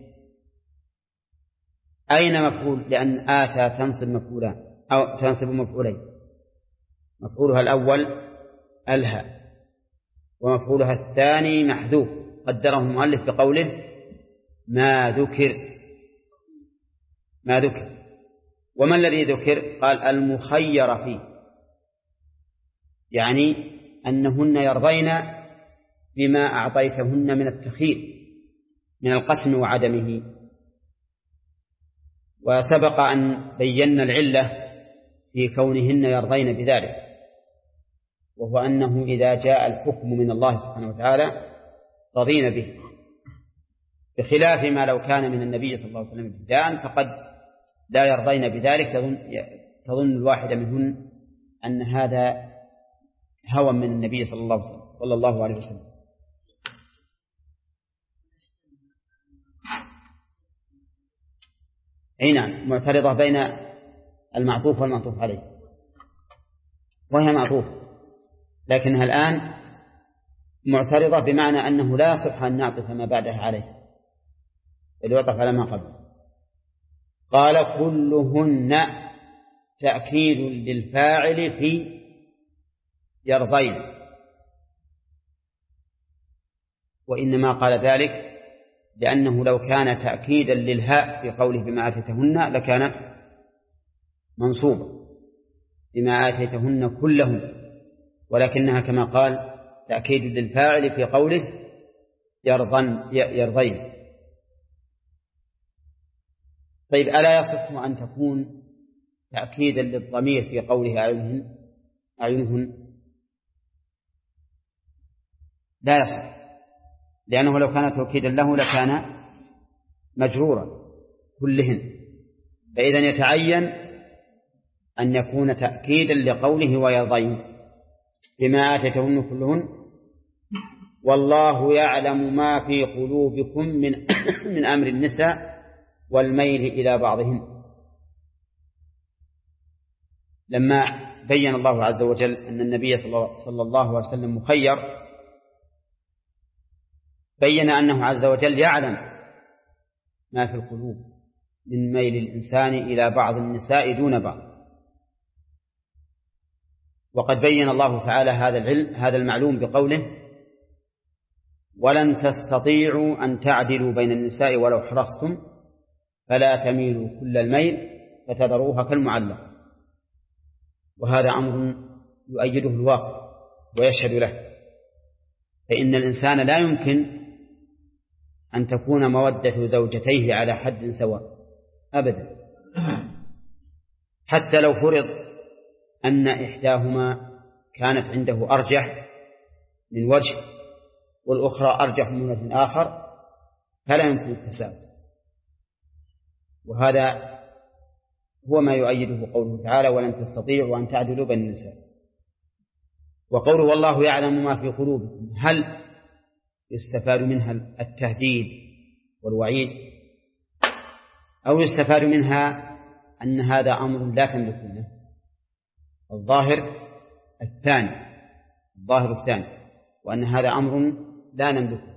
أين مفعول؟ لأن آتى تنصب مفعولان أو تنصب مفعولين، مفعولها الأول ألهى، ومفعولها الثاني محذوف قدره المؤلف بقوله ما ذكر. وما الذي ذكر؟ قال المخير فيه، يعني أنهن يرضين بما أعطيتهن من التخيير من القسم وعدمه. وسبق أن بينا العلة في كونهن يرضين بذلك، وهو أنه إذا جاء الحكم من الله سبحانه وتعالى رضين به، بخلاف ما لو كان من النبي صلى الله عليه وسلم ابتداء فقد لا يرضين بذلك، تظن الواحدة منهن أن هذا هوى من النبي صلى الله صلى الله عليه وسلم. أي نعم، معترضة بين المعطوف والمعطوف عليه، وهي معطوف، لكنها الآن معترضة بمعنى أنه لا يصح أن نعطف ما بعدها عليه، بل يعطف على ما قبل. قال كلهن تأكيد للفاعل في يرضين، وإنما قال ذلك لأنه لو كان تأكيدا للهاء في قوله بما آتيتهن لكانت منصوبة بما آتيتهن كلهن، ولكنها كما قال تأكيد للفاعل في قوله يرضين. طيب، ألا يصح أن تكون تأكيدا للضمير في قوله أعينهن؟ لا يصح، لأنه لو كان توكيدا له لكان مجرورا كلهن، فإذا يتعين أن يكون تأكيدا لقوله ويرضين بما آتيتهن كلهن، والله يعلم ما في قلوبكم من أمر النساء والميل إلى بعضهن. لما بين الله عز وجل أن النبي صلى الله عليه وسلم مخير، بين أنه عز وجل يعلم ما في القلوب من ميل الإنسان إلى بعض النساء دون بعض، وقد بين الله تعالى هذا المعلوم بقوله ولن تستطيعوا أن تعدلوا بين النساء ولو حرصتم فلا تميلوا كل الميل فتذروها كالمعلق. وهذا أمر يؤيده الواقع ويشهد له، فإن الإنسان لا يمكن أن تكون مودة زوجتيه على حد سواء أبدا، حتى لو فرض أن إحداهما كانت عنده أرجح من وجه والأخرى أرجح من وجه آخر، فلا يمكن التساوي. وهذا هو ما يؤيده قوله تعالى ولن تستطيعوا أن تعدلوا بين النساء. وقوله والله يعلم ما في قلوبكم، هل يستفاد منها التهديد والوعيد، أو يستفاد منها أن هذا أمر لا تملكونه؟ الظاهر الثاني، وأن هذا أمر لا نملكه.